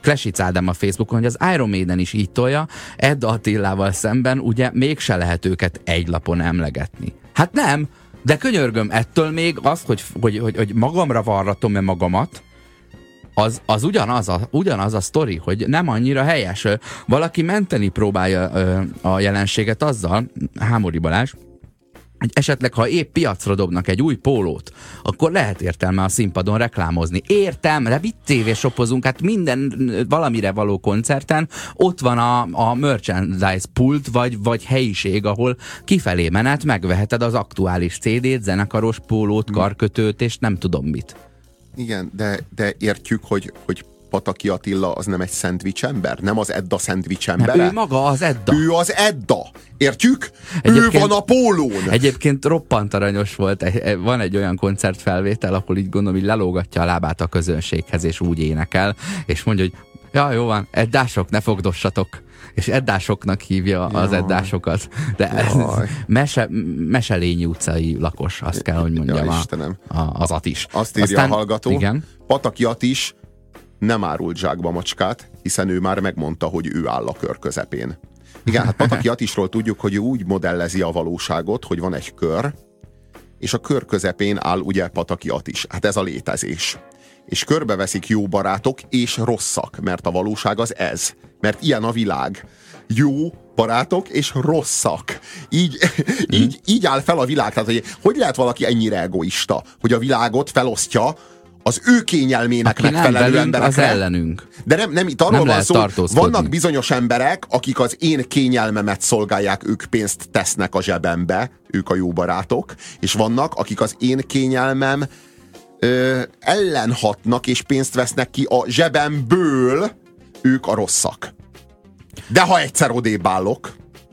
Speaker 2: Klesic Ádám a Facebookon, hogy az Iron Maiden is így tolja, Edda Attilával szemben ugye mégse lehet őket egy lapon emlegetni. Hát nem, de könyörgöm, ettől még az, hogy magamra varratom-e magamat, az ugyanaz a sztori, hogy nem annyira helyes. Valaki menteni próbálja a jelenséget azzal, Hámori Balázs, hogy esetleg, ha épp piacra dobnak egy új pólót, akkor lehet értelme a színpadon reklámozni. Értelme, mit tévéshopozunk, hát minden valamire való koncerten ott van a merchandise pult, vagy helyiség, ahol kifelé menet, megveheted az aktuális CD-t, zenekaros pólót, karkötőt, és nem tudom mit.
Speaker 1: Igen, de értjük, hogy Pataki Attila az nem egy szendvics ember? Nem az Edda szendvics embere?
Speaker 2: Nem, ő maga az Edda.
Speaker 1: Ő az Edda. Értjük? Ő van a pólón.
Speaker 2: Egyébként roppant aranyos volt. Van egy olyan koncertfelvétel, ahol így gondolom, hogy lelógatja a lábát a közönséghez, és úgy énekel, és mondja, hogy ja, jó van, eddások, ne fogdossatok. És eddásoknak hívja az eddásokat. De Meselényi utcai lakos, azt kell, hogy mondjam, az Atis.
Speaker 1: Azt írja a hallgató, igen? Pataki Atis nem árult zsákba macskát, hiszen ő már megmondta, hogy ő áll a kör közepén. Igen, hát Pataki Atisról tudjuk, hogy ő úgy modellezi a valóságot, hogy van egy kör, és a kör közepén áll ugye Pataki Atis. Hát ez a létezés. És körbeveszik jó barátok és rosszak, mert a valóság az ez. Mert ilyen a világ. Jó barátok és rosszak. Így áll fel a világ. Tehát, hogy lehet valaki ennyire egoista, hogy a világot felosztja az ő kényelmének
Speaker 2: aki
Speaker 1: megfelelő emberekre.
Speaker 2: Az ellenünk.
Speaker 1: De nem itt arról van szó, vannak bizonyos emberek, akik az én kényelmemet szolgálják, ők pénzt tesznek a zsebembe, ők a jó barátok, és vannak, akik az én kényelmem ellen hatnak, és pénzt vesznek ki a zsebemből, ők a rosszak. De ha egyszer odébb állok,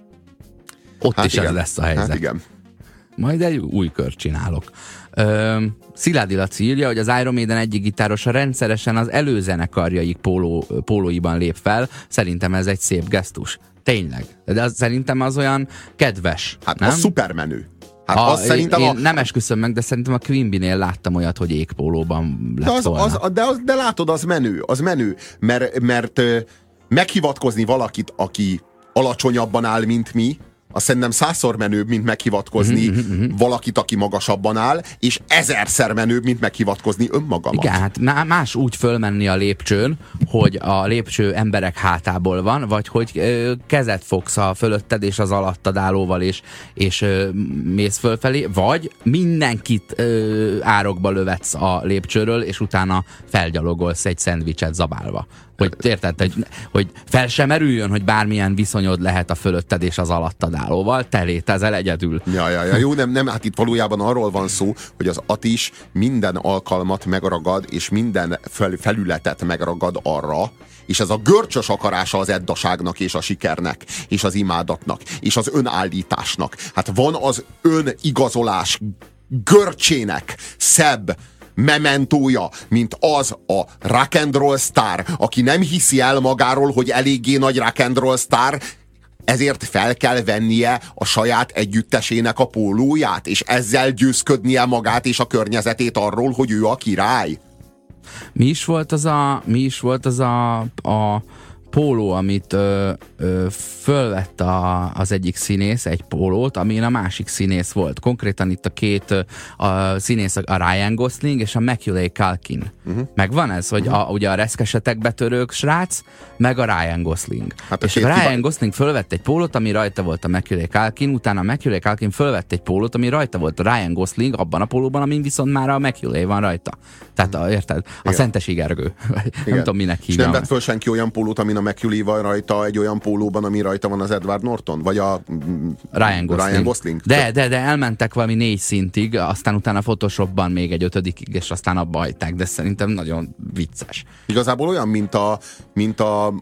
Speaker 2: ott hát is igen, ez lesz a helyzet.
Speaker 1: Hát igen.
Speaker 2: Majd egy új kört csinálok. Sziládi Laci írja, hogy az Iron Maiden egyik gitárosa rendszeresen az előzenekarjaik pólóiban lép fel. Szerintem ez egy szép gesztus. Tényleg. De szerintem az olyan kedves.
Speaker 1: Hát nem? Az szupermenő. Hát
Speaker 2: én nem esküszöm meg, de szerintem a Quimby-nél láttam olyat, hogy égpólóban lett volna.
Speaker 1: De látod, az menő. Mert meghivatkozni valakit, aki alacsonyabban áll, mint mi, azt szerintem 100-szor menőbb, mint meghivatkozni valakit, aki magasabban áll, és 1000-szer menőbb, mint meghivatkozni önmagamat.
Speaker 2: Igen, hát más úgy fölmenni a lépcsőn, hogy a lépcső emberek hátából van, vagy hogy kezet fogsz a fölötted és az alattad állóval, és mész fölfelé, vagy mindenkit árokba lövetsz a lépcsőről, és utána felgyalogolsz egy szendvicset zabálva. Hogy érted, hogy fel sem erüljön, hogy bármilyen viszonyod lehet a fölötted és az alattad állóval, te létezel egyedül.
Speaker 1: Ja, jó, nem, hát itt valójában arról van szó, hogy az Atis minden alkalmat megragad, és minden felületet megragad arra, és ez a görcsös akarása az eddaságnak, és a sikernek, és az imádatnak, és az önállításnak. Hát van az önigazolás görcsének szebb mementója, mint az a rock and roll sztár, aki nem hiszi el magáról, hogy eléggé nagy rock and roll sztár, ezért fel kell vennie a saját együttesének a pólóját, és ezzel győzködnie magát és a környezetét arról, hogy ő a király.
Speaker 2: Mi is volt az a póló, amit fölvett az egyik színész, egy pólót, amin a másik színész volt. Konkrétan itt a két színész, a Ryan Gosling és a Macaulay Culkin. Megvan ez, hogy ugye a reszkesetek betörők srác, meg a Ryan Gosling. Hát és a Ryan Gosling fölvett egy pólót, ami rajta volt a Macaulay Culkin, utána a Macaulay Culkin fölvett egy pólót, ami rajta volt a Ryan Gosling, abban a pólóban, amin viszont már a Macaulay van rajta. Tehát érted? A Szentesi Gergő. Nem tudom, minek hívja.
Speaker 1: És nem vett föl senki olyan pólót, amin a Macaulay van rajta, egy olyan pólóban, ami rajta van az Edward Norton? Vagy a Ryan Gosling?
Speaker 2: De elmentek valami 4 szintig, aztán utána Photoshopban még egy 5-ig, és aztán abba hagyták, de szerintem nagyon vicces.
Speaker 1: Igazából olyan, mint a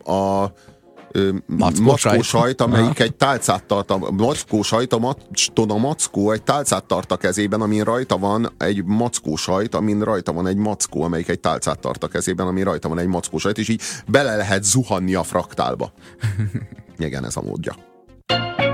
Speaker 1: mackó sajt, amelyik egy tálcát tart, a mackó sajt, a mackó egy tálcát tart a kezében, amin rajta van egy mackó sajt, amin rajta van egy mackó, amelyik egy tálcát tart a kezében, amin rajta van egy mackó sajt, és így bele lehet zuhanni a fraktálba. Igen, ez a módja.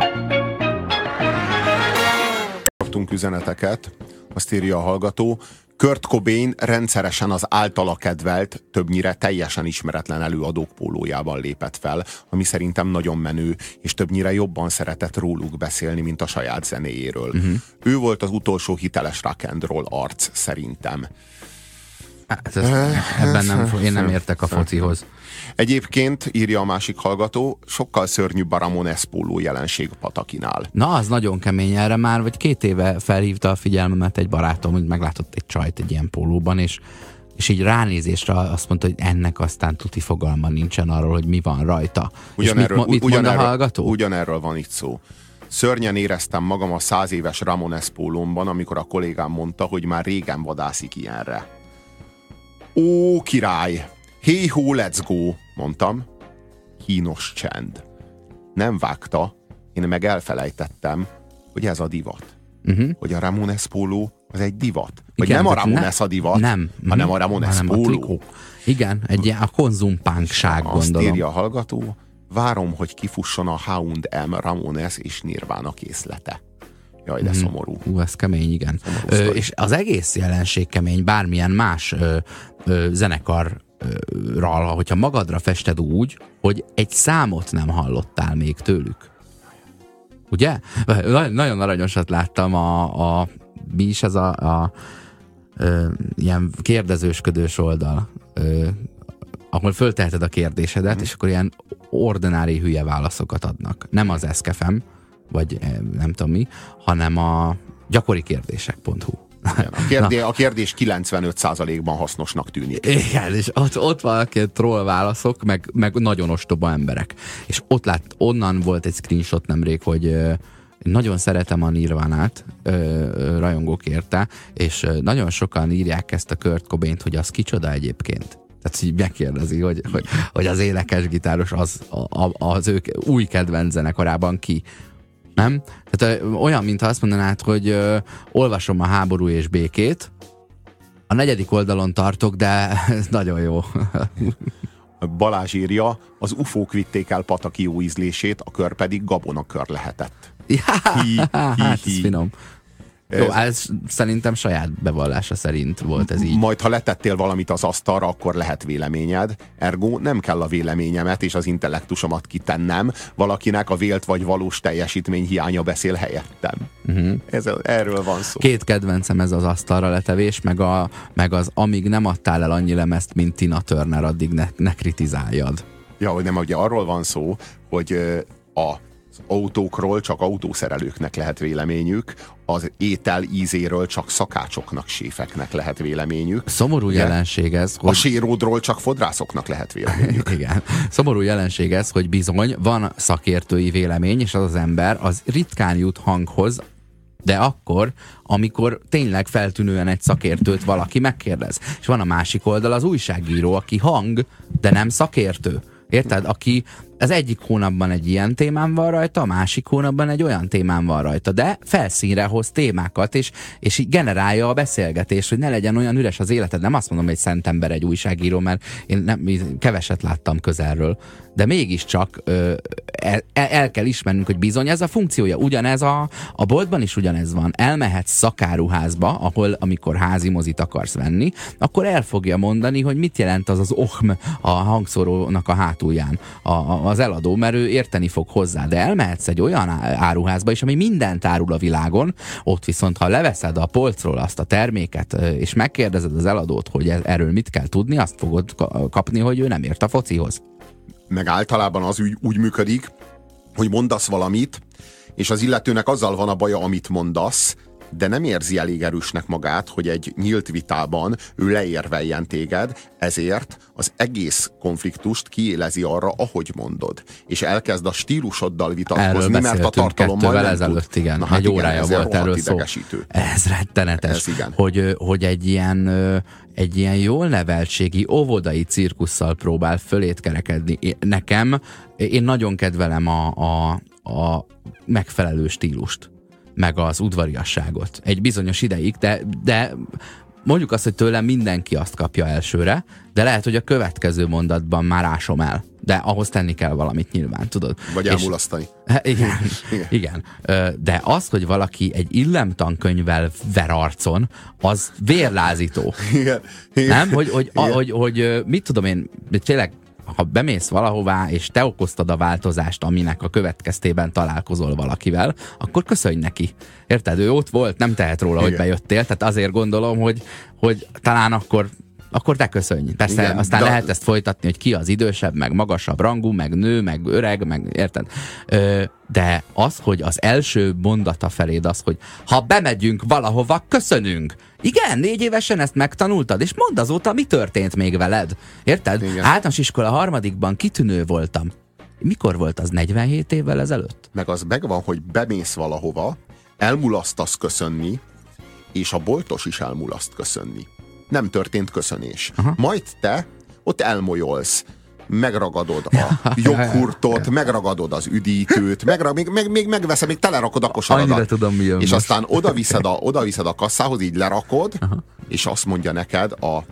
Speaker 1: Kaptunk üzeneteket, azt írja a hallgató, Kurt Cobain rendszeresen az általa kedvelt, többnyire teljesen ismeretlen előadók pólójában lépett fel, ami szerintem nagyon menő, és többnyire jobban szeretett róluk beszélni, mint a saját zenéjéről. Ő volt az utolsó hiteles rock and roll arc, szerintem.
Speaker 2: Hát ebben én nem értek a focihoz.
Speaker 1: Egyébként, írja a másik hallgató, sokkal szörnyűbb a Ramones póló jelenség Patakinál.
Speaker 2: Na, az nagyon kemény, erre már, vagy 2 éve felhívta a figyelmemet egy barátom, hogy meglátott egy csajt egy ilyen pólóban, és így ránézésre azt mondta, hogy ennek aztán tuti fogalma nincsen arról, hogy mi van rajta. Mit mond a hallgató?
Speaker 1: Ugyanerről van itt szó. Szörnyen éreztem magam a 100 éves Ramones pólómban, amikor a kollégám mondta, hogy már régen vadászik ilyenre. Ó, király! Hey ho, let's go! Mondtam. Kínos csend. Nem vágta, én meg elfelejtettem, hogy ez a divat. Hogy a Ramones póló az egy divat. Vagy igen, nem a Ramones a divat, hanem a Ramones póló.
Speaker 2: Igen, a konzumpánkság, gondolom.
Speaker 1: Azt írja a hallgató, várom, hogy kifusson a H&M, Ramones és Nirvana készlete. Jaj, de szomorú.
Speaker 2: Ez kemény, igen. És az egész jelenség kemény, bármilyen más zenekarral, hogyha magadra fested úgy, hogy egy számot nem hallottál még tőlük. Ugye? Nagyon aranyosat láttam mi is ez ilyen kérdezősködős oldal, ahol fölteheted a kérdésedet, és akkor ilyen ordinári hülye válaszokat adnak. Nem az Eszkefem, vagy nem tudom mi, hanem a gyakorikérdések.hu.
Speaker 1: A kérdés 95%-ban hasznosnak tűnik.
Speaker 2: Igen, és ott valaki troll válaszok, meg nagyon ostoba emberek. És onnan volt egy screenshot nemrég, hogy nagyon szeretem a Nirvánát, rajongók érte, és nagyon sokan írják ezt a Kurt Cobaint, hogy az kicsoda egyébként. Tehát így megkérdezi, hogy az énekes-gitáros az ők új kedvenc zenekarában ki. Nem? Tehát olyan, mintha azt mondanád, hogy olvasom a Háború és békét, a 4. oldalon tartok, de ez nagyon jó.
Speaker 1: Balázs írja, az ufók vitték el Pataki jó ízlését, a kör pedig gabonakör lehetett.
Speaker 2: Hát ez finom. Jó, ez szerintem saját bevallása szerint volt ez így.
Speaker 1: Majd, ha letettél valamit az asztalra, akkor lehet véleményed. Ergo nem kell a véleményemet és az intellektusomat kitennem. Valakinek a vélt vagy valós teljesítmény hiánya beszél helyettem. Erről van szó.
Speaker 2: 2 kedvencem ez az asztalra letevés, meg az amíg nem adtál el annyi lemezt, mint Tina Turner, addig ne kritizáljad.
Speaker 1: Ja, hogy nem, ugye arról van szó, hogy az autókról csak autószerelőknek lehet véleményük, az étel ízéről csak szakácsoknak, séfeknek lehet véleményük.
Speaker 2: Szomorú jelenség ez,
Speaker 1: hogy... A séródról csak fodrászoknak lehet véleményük.
Speaker 2: Igen. Szomorú jelenség ez, hogy bizony van szakértői vélemény, és az ember az ritkán jut hanghoz, de akkor, amikor tényleg feltűnően egy szakértőt valaki megkérdez. És van a másik oldal az újságíró, aki hang, de nem szakértő. Érted? Aki az egyik hónapban egy ilyen témán van rajta, a másik hónapban egy olyan témán van rajta, de felszínre hoz témákat, és így generálja a beszélgetést, hogy ne legyen olyan üres az életed. Nem azt mondom, hogy szent ember egy újságíró, mert én keveset láttam közelről, de mégiscsak el kell ismernünk, hogy bizony ez a funkciója. Ugyanez a boltban is ugyanez van. Elmehetsz szakáruházba, ahol amikor házi mozit akarsz venni, akkor el fogja mondani, hogy mit jelent az ohm a hangszórónak a hátulján az eladó, mert ő érteni fog hozzá. De elmehetsz egy olyan áruházba is, ami mindent árul a világon, ott viszont ha leveszed a polcról azt a terméket, és megkérdezed az eladót, hogy erről mit kell tudni, azt fogod kapni, hogy ő nem ért a focihoz.
Speaker 1: Meg általában az úgy működik, hogy mondasz valamit, és az illetőnek azzal van a baja, amit mondasz, de nem érzi elég erősnek magát, hogy egy nyílt vitában ő leérveljen téged, ezért az egész konfliktust kiélezi arra, ahogy mondod. És elkezd a stílusoddal vitatkozni, mert a tartalommal nem
Speaker 2: ezelőtt,
Speaker 1: tud.
Speaker 2: Igen. Egy órája volt erről szó. Ez rettenetes, hogy egy ilyen jól neveltségi, óvodai cirkusszal próbál fölét kerekedni. Én nagyon kedvelem a megfelelő stílust, meg az udvariasságot. Egy bizonyos ideig, de mondjuk azt, hogy tőlem mindenki azt kapja elsőre, de lehet, hogy a következő mondatban már ásom el. de ahhoz tenni kell valamit nyilván, tudod.
Speaker 1: Vagy elmulasztani.
Speaker 2: Igen, igen. De az, hogy valaki egy illemtankönyvvel ver arcon, az vérlázító.
Speaker 1: Igen.
Speaker 2: Nem? Hogy mit tudom én, tényleg, ha bemész valahová, és te okoztad a változást, aminek a következtében találkozol valakivel, akkor köszönj neki. Érted? Ő ott volt, nem tehet róla, hogy bejöttél, tehát azért gondolom, hogy talán akkor te köszönj. Persze, igen, aztán lehet ezt folytatni, hogy ki az idősebb, meg magasabb rangú, meg nő, meg öreg, meg érted? De az, hogy az első mondata feléd az, hogy ha bemegyünk valahova, köszönünk. Igen, 4 évesen ezt megtanultad, és mondd azóta, mi történt még veled. Érted? Igen. Általános iskola 3-ban kitűnő voltam. Mikor volt az? 47 évvel ezelőtt?
Speaker 1: Meg az megvan, hogy bemész valahova, elmulasztasz köszönni, és a boltos is elmulaszt köszönni. Nem történt köszönés. Aha. Majd te ott elmolyolsz, megragadod a joghurtot, megragadod az üdítőt, még megveszed, még telerakod a kosaradat.
Speaker 2: Annyira tudom, mi jön
Speaker 1: és
Speaker 2: most.
Speaker 1: Aztán odaviszed a kasszához, így lerakod, aha, és azt mondja neked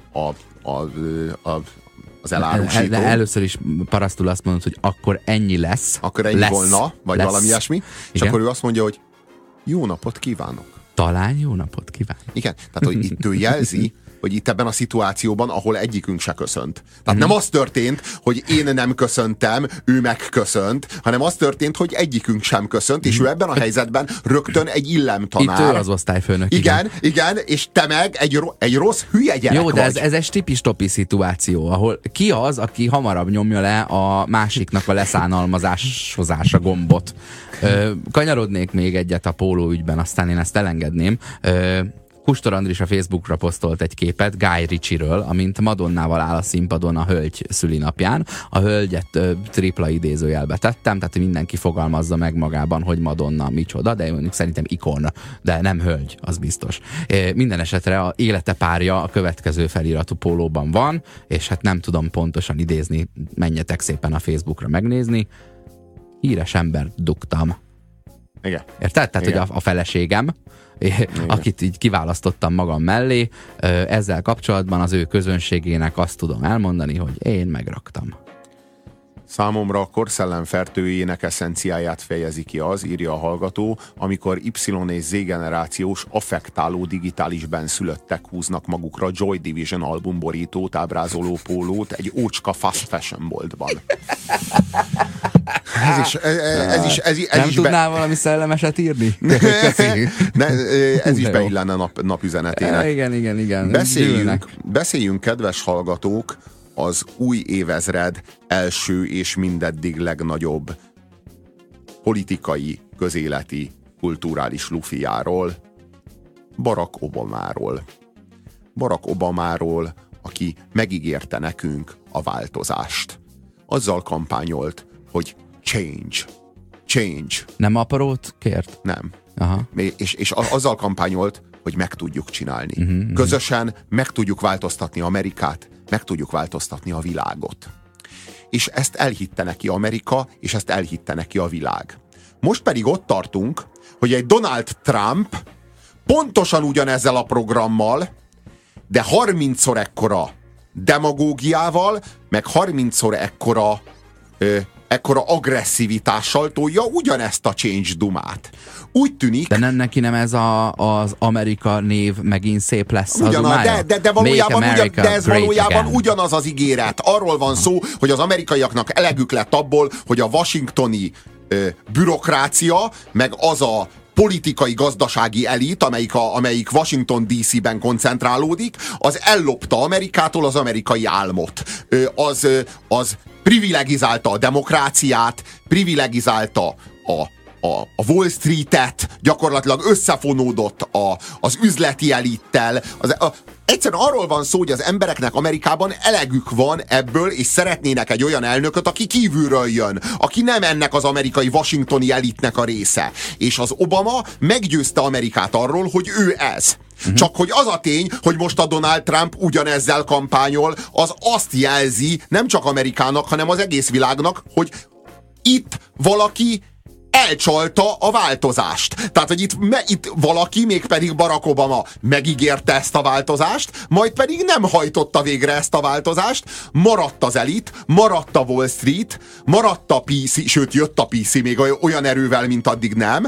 Speaker 1: az elárusító.
Speaker 2: Először is parasztul azt mondod, hogy akkor ennyi lesz.
Speaker 1: Akkor ennyi volna, vagy
Speaker 2: lesz.
Speaker 1: Valami ilyesmi. És igen, akkor ő azt mondja, hogy jó napot kívánok.
Speaker 2: Talán jó napot kívánok.
Speaker 1: Igen, tehát hogy itt ő jelzi, hogy itt ebben a szituációban, ahol egyikünk se köszönt. Tehát nem az történt, hogy én nem köszöntem, ő megköszönt, hanem az történt, hogy egyikünk sem köszönt, és ő ebben a helyzetben rögtön egy illemtanár.
Speaker 2: Itt ő az osztályfőnök.
Speaker 1: Igen, és te meg egy rossz hülye gyerek.
Speaker 2: Jó, de ez egy tipis-topi szituáció, ahol ki az, aki hamarabb nyomja le a másiknak a leszánalmazáshozása gombot. Kanyarodnék még egyet a póló ügyben, aztán én ezt elengedném. Kustor Andris a Facebookra posztolt egy képet Guy Ritchie-ről, amint Madonnával áll a színpadon a hölgy szülinapján. A hölgyet tripla idézőjelbe tettem, tehát mindenki fogalmazza meg magában, hogy Madonna micsoda, de mondjuk szerintem ikon, de nem hölgy, az biztos. Minden esetre a élete párja a következő feliratú pólóban van, és hát nem tudom pontosan idézni, menjetek szépen a Facebookra megnézni. Híres ember dugtam.
Speaker 1: Igen.
Speaker 2: Érted? Tehát, igen, hogy a feleségem, akit így kiválasztottam magam mellé, ezzel kapcsolatban az ő közönségének azt tudom elmondani, hogy én megraktam.
Speaker 1: Számomra a korszellem fertőjének eszenciáját fejezi ki az, írja a hallgató, amikor Y és Z generációs affektáló digitális benszülöttek húznak magukra Joy Division albumborítót ábrázoló pólót egy ócska fast fashion boltban.
Speaker 2: Nem tudnál valami szellemeset írni?
Speaker 1: Ez is beillene napüzenetének.
Speaker 2: Igen.
Speaker 1: Beszéljünk, kedves hallgatók, az új évezred első és mindeddig legnagyobb politikai, közéleti, kulturális lufiáról, Barack Obamáról. Barack Obamáról, aki megígérte nekünk a változást. Azzal kampányolt, hogy change.
Speaker 2: Nem aparót kért?
Speaker 1: Nem.
Speaker 2: Aha.
Speaker 1: És azzal kampányolt, hogy meg tudjuk csinálni. Közösen meg tudjuk változtatni Amerikát, meg tudjuk változtatni a világot. És ezt elhitte neki Amerika, és ezt elhitte neki a világ. Most pedig ott tartunk, hogy egy Donald Trump pontosan ugyanezzel a programmal, de 30-szor ekkora demagógiával, meg 30-szor ekkora agresszivitással tolja ugyanezt a change dumát. Úgy tűnik... De
Speaker 2: neki nem ez az Amerika név megint szép lesz a
Speaker 1: dumája? De ez valójában ugyanaz az ígéret. Arról van szó, hogy az amerikaiaknak elegük lett abból, hogy a washingtoni bürokrácia, meg az a politikai, gazdasági elit, amelyik Washington DC-ben koncentrálódik, az ellopta Amerikától az amerikai álmot. Az privilegizálta a demokráciát, privilegizálta a Wall Street-et, gyakorlatilag összefonódott az üzleti elittel. Egyszerűen arról van szó, hogy az embereknek Amerikában elegük van ebből, és szeretnének egy olyan elnököt, aki kívülről jön, aki nem ennek az amerikai washingtoni elitnek a része. És az Obama meggyőzte Amerikát arról, hogy ő ez. Csak hogy az a tény, hogy most a Donald Trump ugyanezzel kampányol, az azt jelzi nem csak Amerikának, hanem az egész világnak, hogy itt valaki elcsalta a változást. Tehát, hogy itt valaki, mégpedig Barack Obama megígérte ezt a változást, majd pedig nem hajtotta végre ezt a változást, maradt az elit, maradt a Wall Street, maradt a PC, sőt jött a PC még olyan erővel, mint addig nem,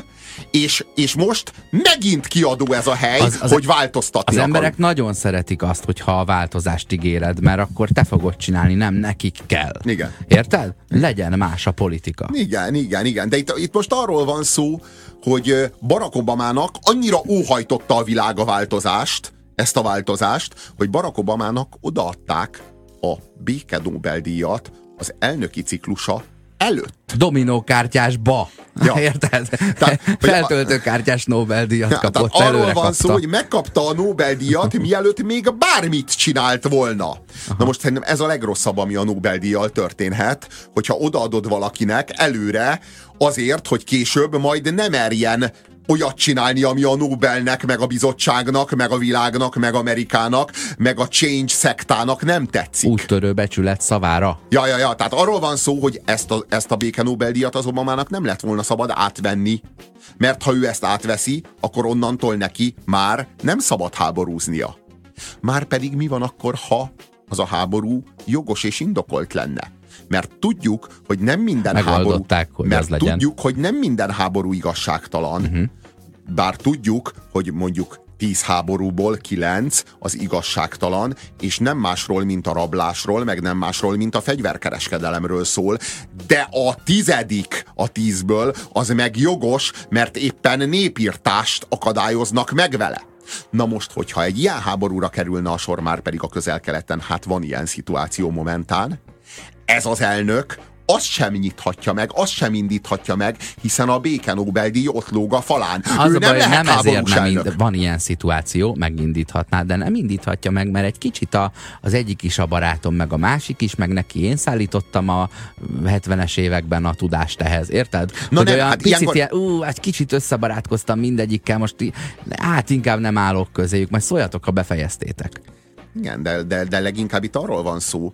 Speaker 1: és most megint kiadó ez a hely, hogy változtatni
Speaker 2: az emberek nagyon szeretik azt, hogyha a változást ígéred, mert akkor te fogod csinálni, nem nekik kell.
Speaker 1: Igen.
Speaker 2: Érted? Legyen más a politika.
Speaker 1: Igen. De itt most arról van szó, hogy Barack Obamának annyira óhajtotta a világ a változást, ezt a változást, hogy Barack Obamának odaadták a béke Nobel-díjat az elnöki ciklusa előtt.
Speaker 2: Dominókártyásba. Ja. Érted? Feltöltőkártyás Nobel-díjat kapott.
Speaker 1: Tehát arról van szó, hogy megkapta a Nobel-díjat, mielőtt még bármit csinált volna. Aha. Na most szerintem ez a legrosszabb, ami a Nobel-díjjal történhet, hogyha odaadod valakinek előre azért, hogy később majd ne merjen olyat csinálni, ami a Nobelnek, meg a bizottságnak, meg a világnak, meg Amerikának, meg a Change szektának nem tetszik.
Speaker 2: Úttörő becsület szavára.
Speaker 1: Ja, tehát arról van szó, hogy ezt a béke Nobel-díjat az Obamának nem lett volna szabad átvenni, mert ha ő ezt átveszi, akkor onnantól neki már nem szabad háborúznia. Márpedig mi van akkor, ha az a háború jogos és indokolt lenne? Mert tudjuk, hogy nem minden háború, tudjuk, hogy nem minden háború igazságtalan, bár tudjuk, hogy mondjuk 10 háborúból 9 az igazságtalan, és nem másról, mint a rablásról, meg nem másról, mint a fegyverkereskedelemről szól, de a 10. a 10-ből az meg jogos, mert éppen népirtást akadályoznak meg vele. Na most, hogyha egy ilyen háborúra kerülne a sor, már pedig a Közel-Keleten, hát van ilyen szituáció momentán, ez az elnök azt sem nyithatja meg, azt sem indíthatja meg, hiszen a béke Nobel-díj ott lóg a falán.
Speaker 2: Az ő nem lehet háborús elnök. Van ilyen szituáció, megindíthatná, de nem indíthatja meg, mert egy kicsit az egyik is a barátom, meg a másik is, meg neki én szállítottam a 70-es években a tudást ehhez, érted?
Speaker 1: Na
Speaker 2: hogy
Speaker 1: nem,
Speaker 2: olyan
Speaker 1: hát
Speaker 2: picit egy kicsit összebarátkoztam mindegyikkel, most inkább nem állok közéjük, majd szóljatok, ha befejeztétek.
Speaker 1: Igen, de leginkább itt arról van szó,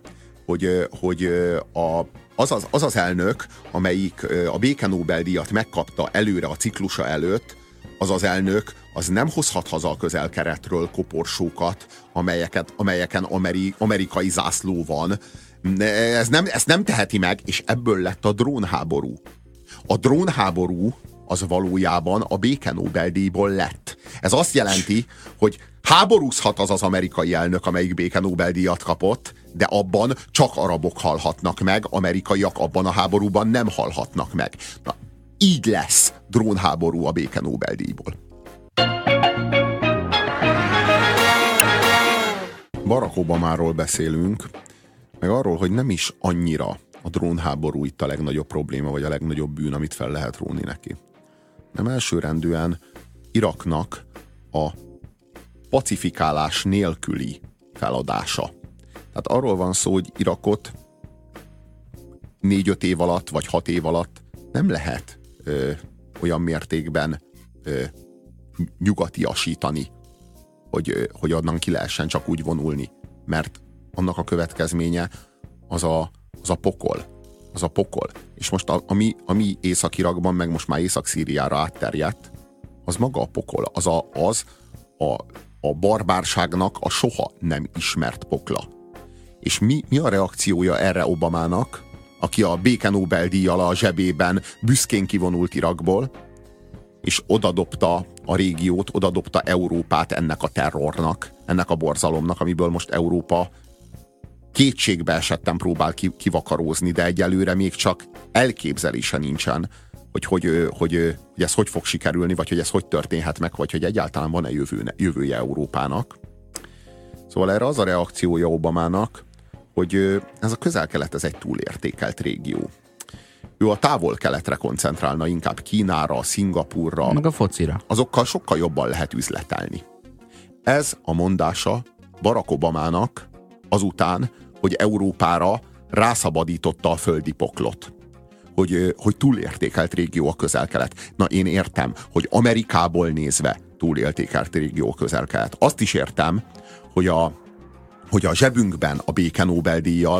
Speaker 1: hogy az az elnök, amelyik a béke Nobel-díjat megkapta előre a ciklusa előtt, az az elnök, az nem hozhat haza a Közel-Keletről koporsókat, amelyeken amerikai zászló van. Ezt nem teheti meg, és ebből lett a drónháború. A drónháború az valójában a béke Nobel-díjból lett. Ez azt jelenti, hogy háborúzhat az az amerikai elnök, amelyik béke Nobel-díjat kapott, de abban csak arabok halhatnak meg, amerikaiak abban a háborúban nem halhatnak meg. Na, így lesz drónháború a béke Nobel-díjból. Barack Obamáról beszélünk, meg arról, hogy nem is annyira a drónháború itt a legnagyobb probléma, vagy a legnagyobb bűn, amit fel lehet róni neki. Nem elsőrendűen Iraknak a pacifikálás nélküli feladása. Tehát arról van szó, hogy Irakot 4-5 év alatt, vagy 6 év alatt nem lehet olyan mértékben nyugatiasítani, hogy onnan ki lehessen csak úgy vonulni. Mert annak a következménye az a pokol. Az a pokol. És most ami Észak-Irakban, meg most már Észak-Szíriára átterjedt, az maga a pokol. A barbárságnak a soha nem ismert pokla. És mi a reakciója erre Obamának, aki a béke Nobel-díjjal a zsebében büszkén kivonult Irakból, és odadobta a régiót, odadobta Európát ennek a terrornak, ennek a borzalomnak, amiből most Európa kétségbe esetten próbál kivakarózni, de egyelőre még csak elképzelése nincsen, hogy ez hogy fog sikerülni, vagy hogy ez hogy történhet meg, vagy hogy egyáltalán van-e jövője Európának. Szóval erre az a reakciója Obamának, hogy ez a Közel-Kelet, ez egy túlértékelt régió. Ő a Távol-Keletre koncentrálna, inkább Kínára, Szingapúrra.
Speaker 2: Meg a focira.
Speaker 1: Azokkal sokkal jobban lehet üzletelni. Ez a mondása Barack Obamának azután, hogy Európára rászabadította a földi poklot. Hogy túlértékelt régió a Közel-Kelet. Na, én értem, hogy Amerikából nézve túlértékelt régió a Közel-Kelet. Azt is értem, hogy a zsebünkben a béke Nobel-díjjal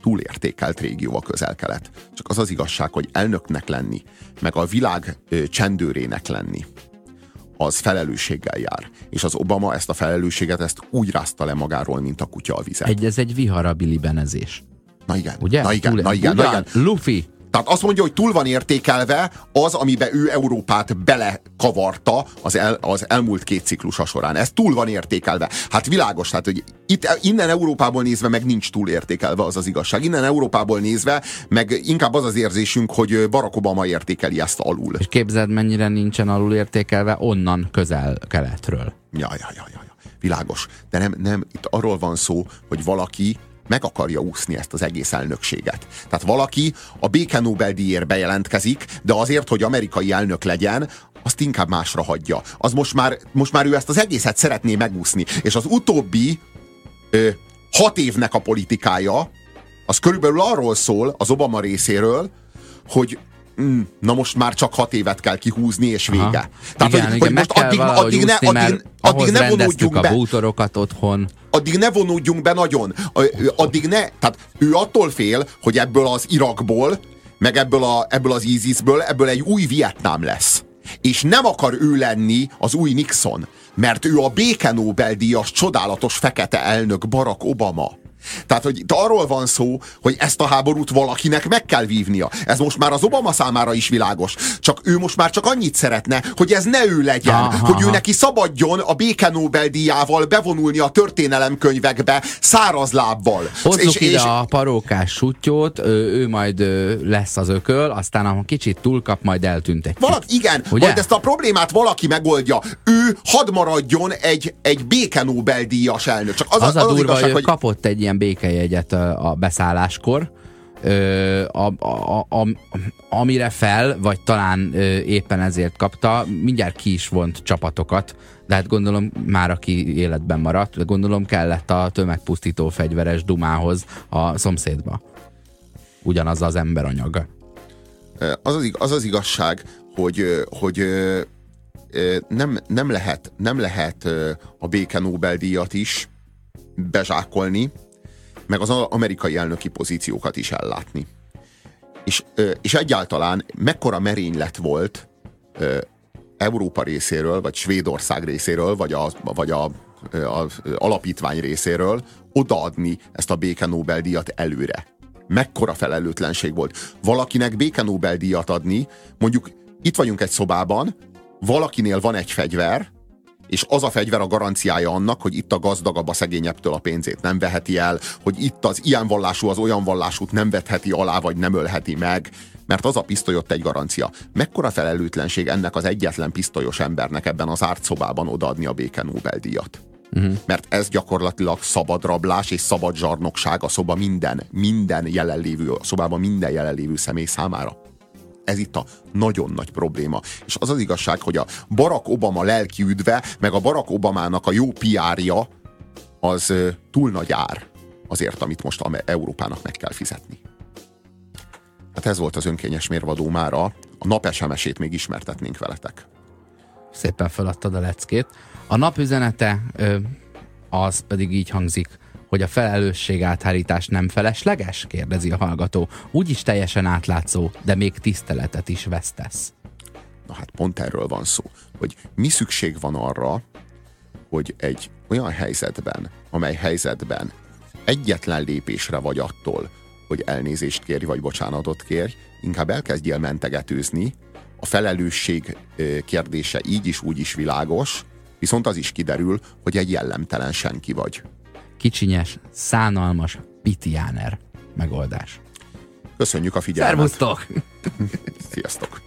Speaker 1: túlértékelt régió a Közel-Kelet. Csak az az igazság, hogy elnöknek lenni, meg a világ csendőrének lenni, az felelősséggel jár. És az Obama ezt a felelősséget úgy rázta le magáról, mint a kutya a vizet.
Speaker 2: Ez egy viharabili benezés.
Speaker 1: Na igen.
Speaker 2: Ugye?
Speaker 1: Na igen.
Speaker 2: Luffy.
Speaker 1: Tehát azt mondja, hogy túl van értékelve az, amiben ő Európát belekavarta az elmúlt 2 ciklusa során. Ez túl van értékelve. Hát világos, tehát, hogy innen Európából nézve meg nincs túl értékelve, az az igazság. Innen Európából nézve meg inkább az az érzésünk, hogy Barack Obama értékeli ezt alul.
Speaker 2: És képzeld, mennyire nincsen alul értékelve onnan Közel-Keletről.
Speaker 1: Ja. Világos. De nem, itt arról van szó, hogy valaki meg akarja úszni ezt az egész elnökséget. Tehát valaki a béke Nobel-díjért bejelentkezik, de azért, hogy amerikai elnök legyen, azt inkább másra hagyja. Az most már ő ezt az egészet szeretné megúszni. És az utóbbi 6 évnek a politikája, az körülbelül arról szól az Obama részéről, hogy na most már csak 6 évet kell kihúzni, és vége.
Speaker 2: Aha.
Speaker 1: Tehát,
Speaker 2: igen,
Speaker 1: hogy
Speaker 2: most addig ne vonódjunk be. A bútorokat otthon.
Speaker 1: Addig ne vonódjunk be nagyon. Tehát ő attól fél, hogy ebből az Irakból, meg ebből az ISIS-ből, ebből egy új Vietnám lesz. És nem akar ő lenni az új Nixon, mert ő a béke Nobel-díjas csodálatos fekete elnök Barack Obama. Tehát, hogy itt arról van szó, hogy ezt a háborút valakinek meg kell vívnia. Ez most már az Obama számára is világos. Csak ő most már csak annyit szeretne, hogy ez ne ő legyen. Hogy ő neki szabadjon a béke Nobel-díjával bevonulni a történelemkönyvekbe száraz lábbal.
Speaker 2: Hozzuk ide a parókás sutyót, ő majd lesz az ököl, aztán ha kicsit túlkap, majd eltűntek.
Speaker 1: Igen, majd ezt a problémát valaki megoldja. Ő hadd maradjon egy béke Nobel-díjas elnök. Csak az a durva, igazság, hogy
Speaker 2: kapott egy ilyen békejegyet a beszálláskor, amire fel, vagy talán éppen ezért kapta, mindjárt ki is vont csapatokat, de hát gondolom már aki életben maradt, gondolom kellett a tömegpusztító fegyveres dumához a szomszédba. Ugyanaz az emberanyag.
Speaker 1: Az az igazság, hogy nem lehet a béke Nobel-díjat is bezsákolni, meg az amerikai elnöki pozíciókat is ellátni. És egyáltalán mekkora merénylet volt Európa részéről, vagy Svédország részéről, vagy az alapítvány részéről odaadni ezt a béke Nobel-díjat előre. Mekkora felelőtlenség volt. Valakinek béke Nobel-díjat adni, mondjuk itt vagyunk egy szobában, valakinél van egy fegyver, és az a fegyver a garanciája annak, hogy itt a gazdagabb a szegényebbtől a pénzét nem veheti el, hogy itt az ilyen vallású az olyan vallásút nem vetheti alá, vagy nem ölheti meg, mert az a pisztoly ott egy garancia. Mekkora felelőtlenség ennek az egyetlen pisztolyos embernek ebben az zárt szobában odaadni a béke Nobel-díjat. Mert ez gyakorlatilag szabad rablás és szabad zsarnokság a szoba minden jelenlévő, a szobában minden jelenlévő személy számára. Ez itt a nagyon nagy probléma. És az az igazság, hogy a Barack Obama lelki üdve, meg a Barack Obamának a jó PR-ja az túl nagy ár azért, amit most Európának meg kell fizetni. Hát ez volt az önkényes mérvadó mára. A nap SMS-ét még ismertetnénk veletek.
Speaker 2: Szépen feladtad a leckét. A nap üzenete az pedig így hangzik, hogy a felelősségáthárítás nem felesleges? Kérdezi a hallgató. Úgyis teljesen átlátszó, de még tiszteletet is vesztesz.
Speaker 1: Na hát pont erről van szó, hogy mi szükség van arra, hogy egy olyan helyzetben, amely helyzetben egyetlen lépésre vagy attól, hogy elnézést kérj, vagy bocsánatot kérj, inkább elkezdjél mentegetőzni. A felelősség kérdése így is, úgy is világos, viszont az is kiderül, hogy egy jellemtelen senki vagy.
Speaker 2: Kicsinyes, szánalmas, pitiáner megoldás.
Speaker 1: Köszönjük a figyelmet!
Speaker 2: Szervusztok!
Speaker 1: Sziasztok!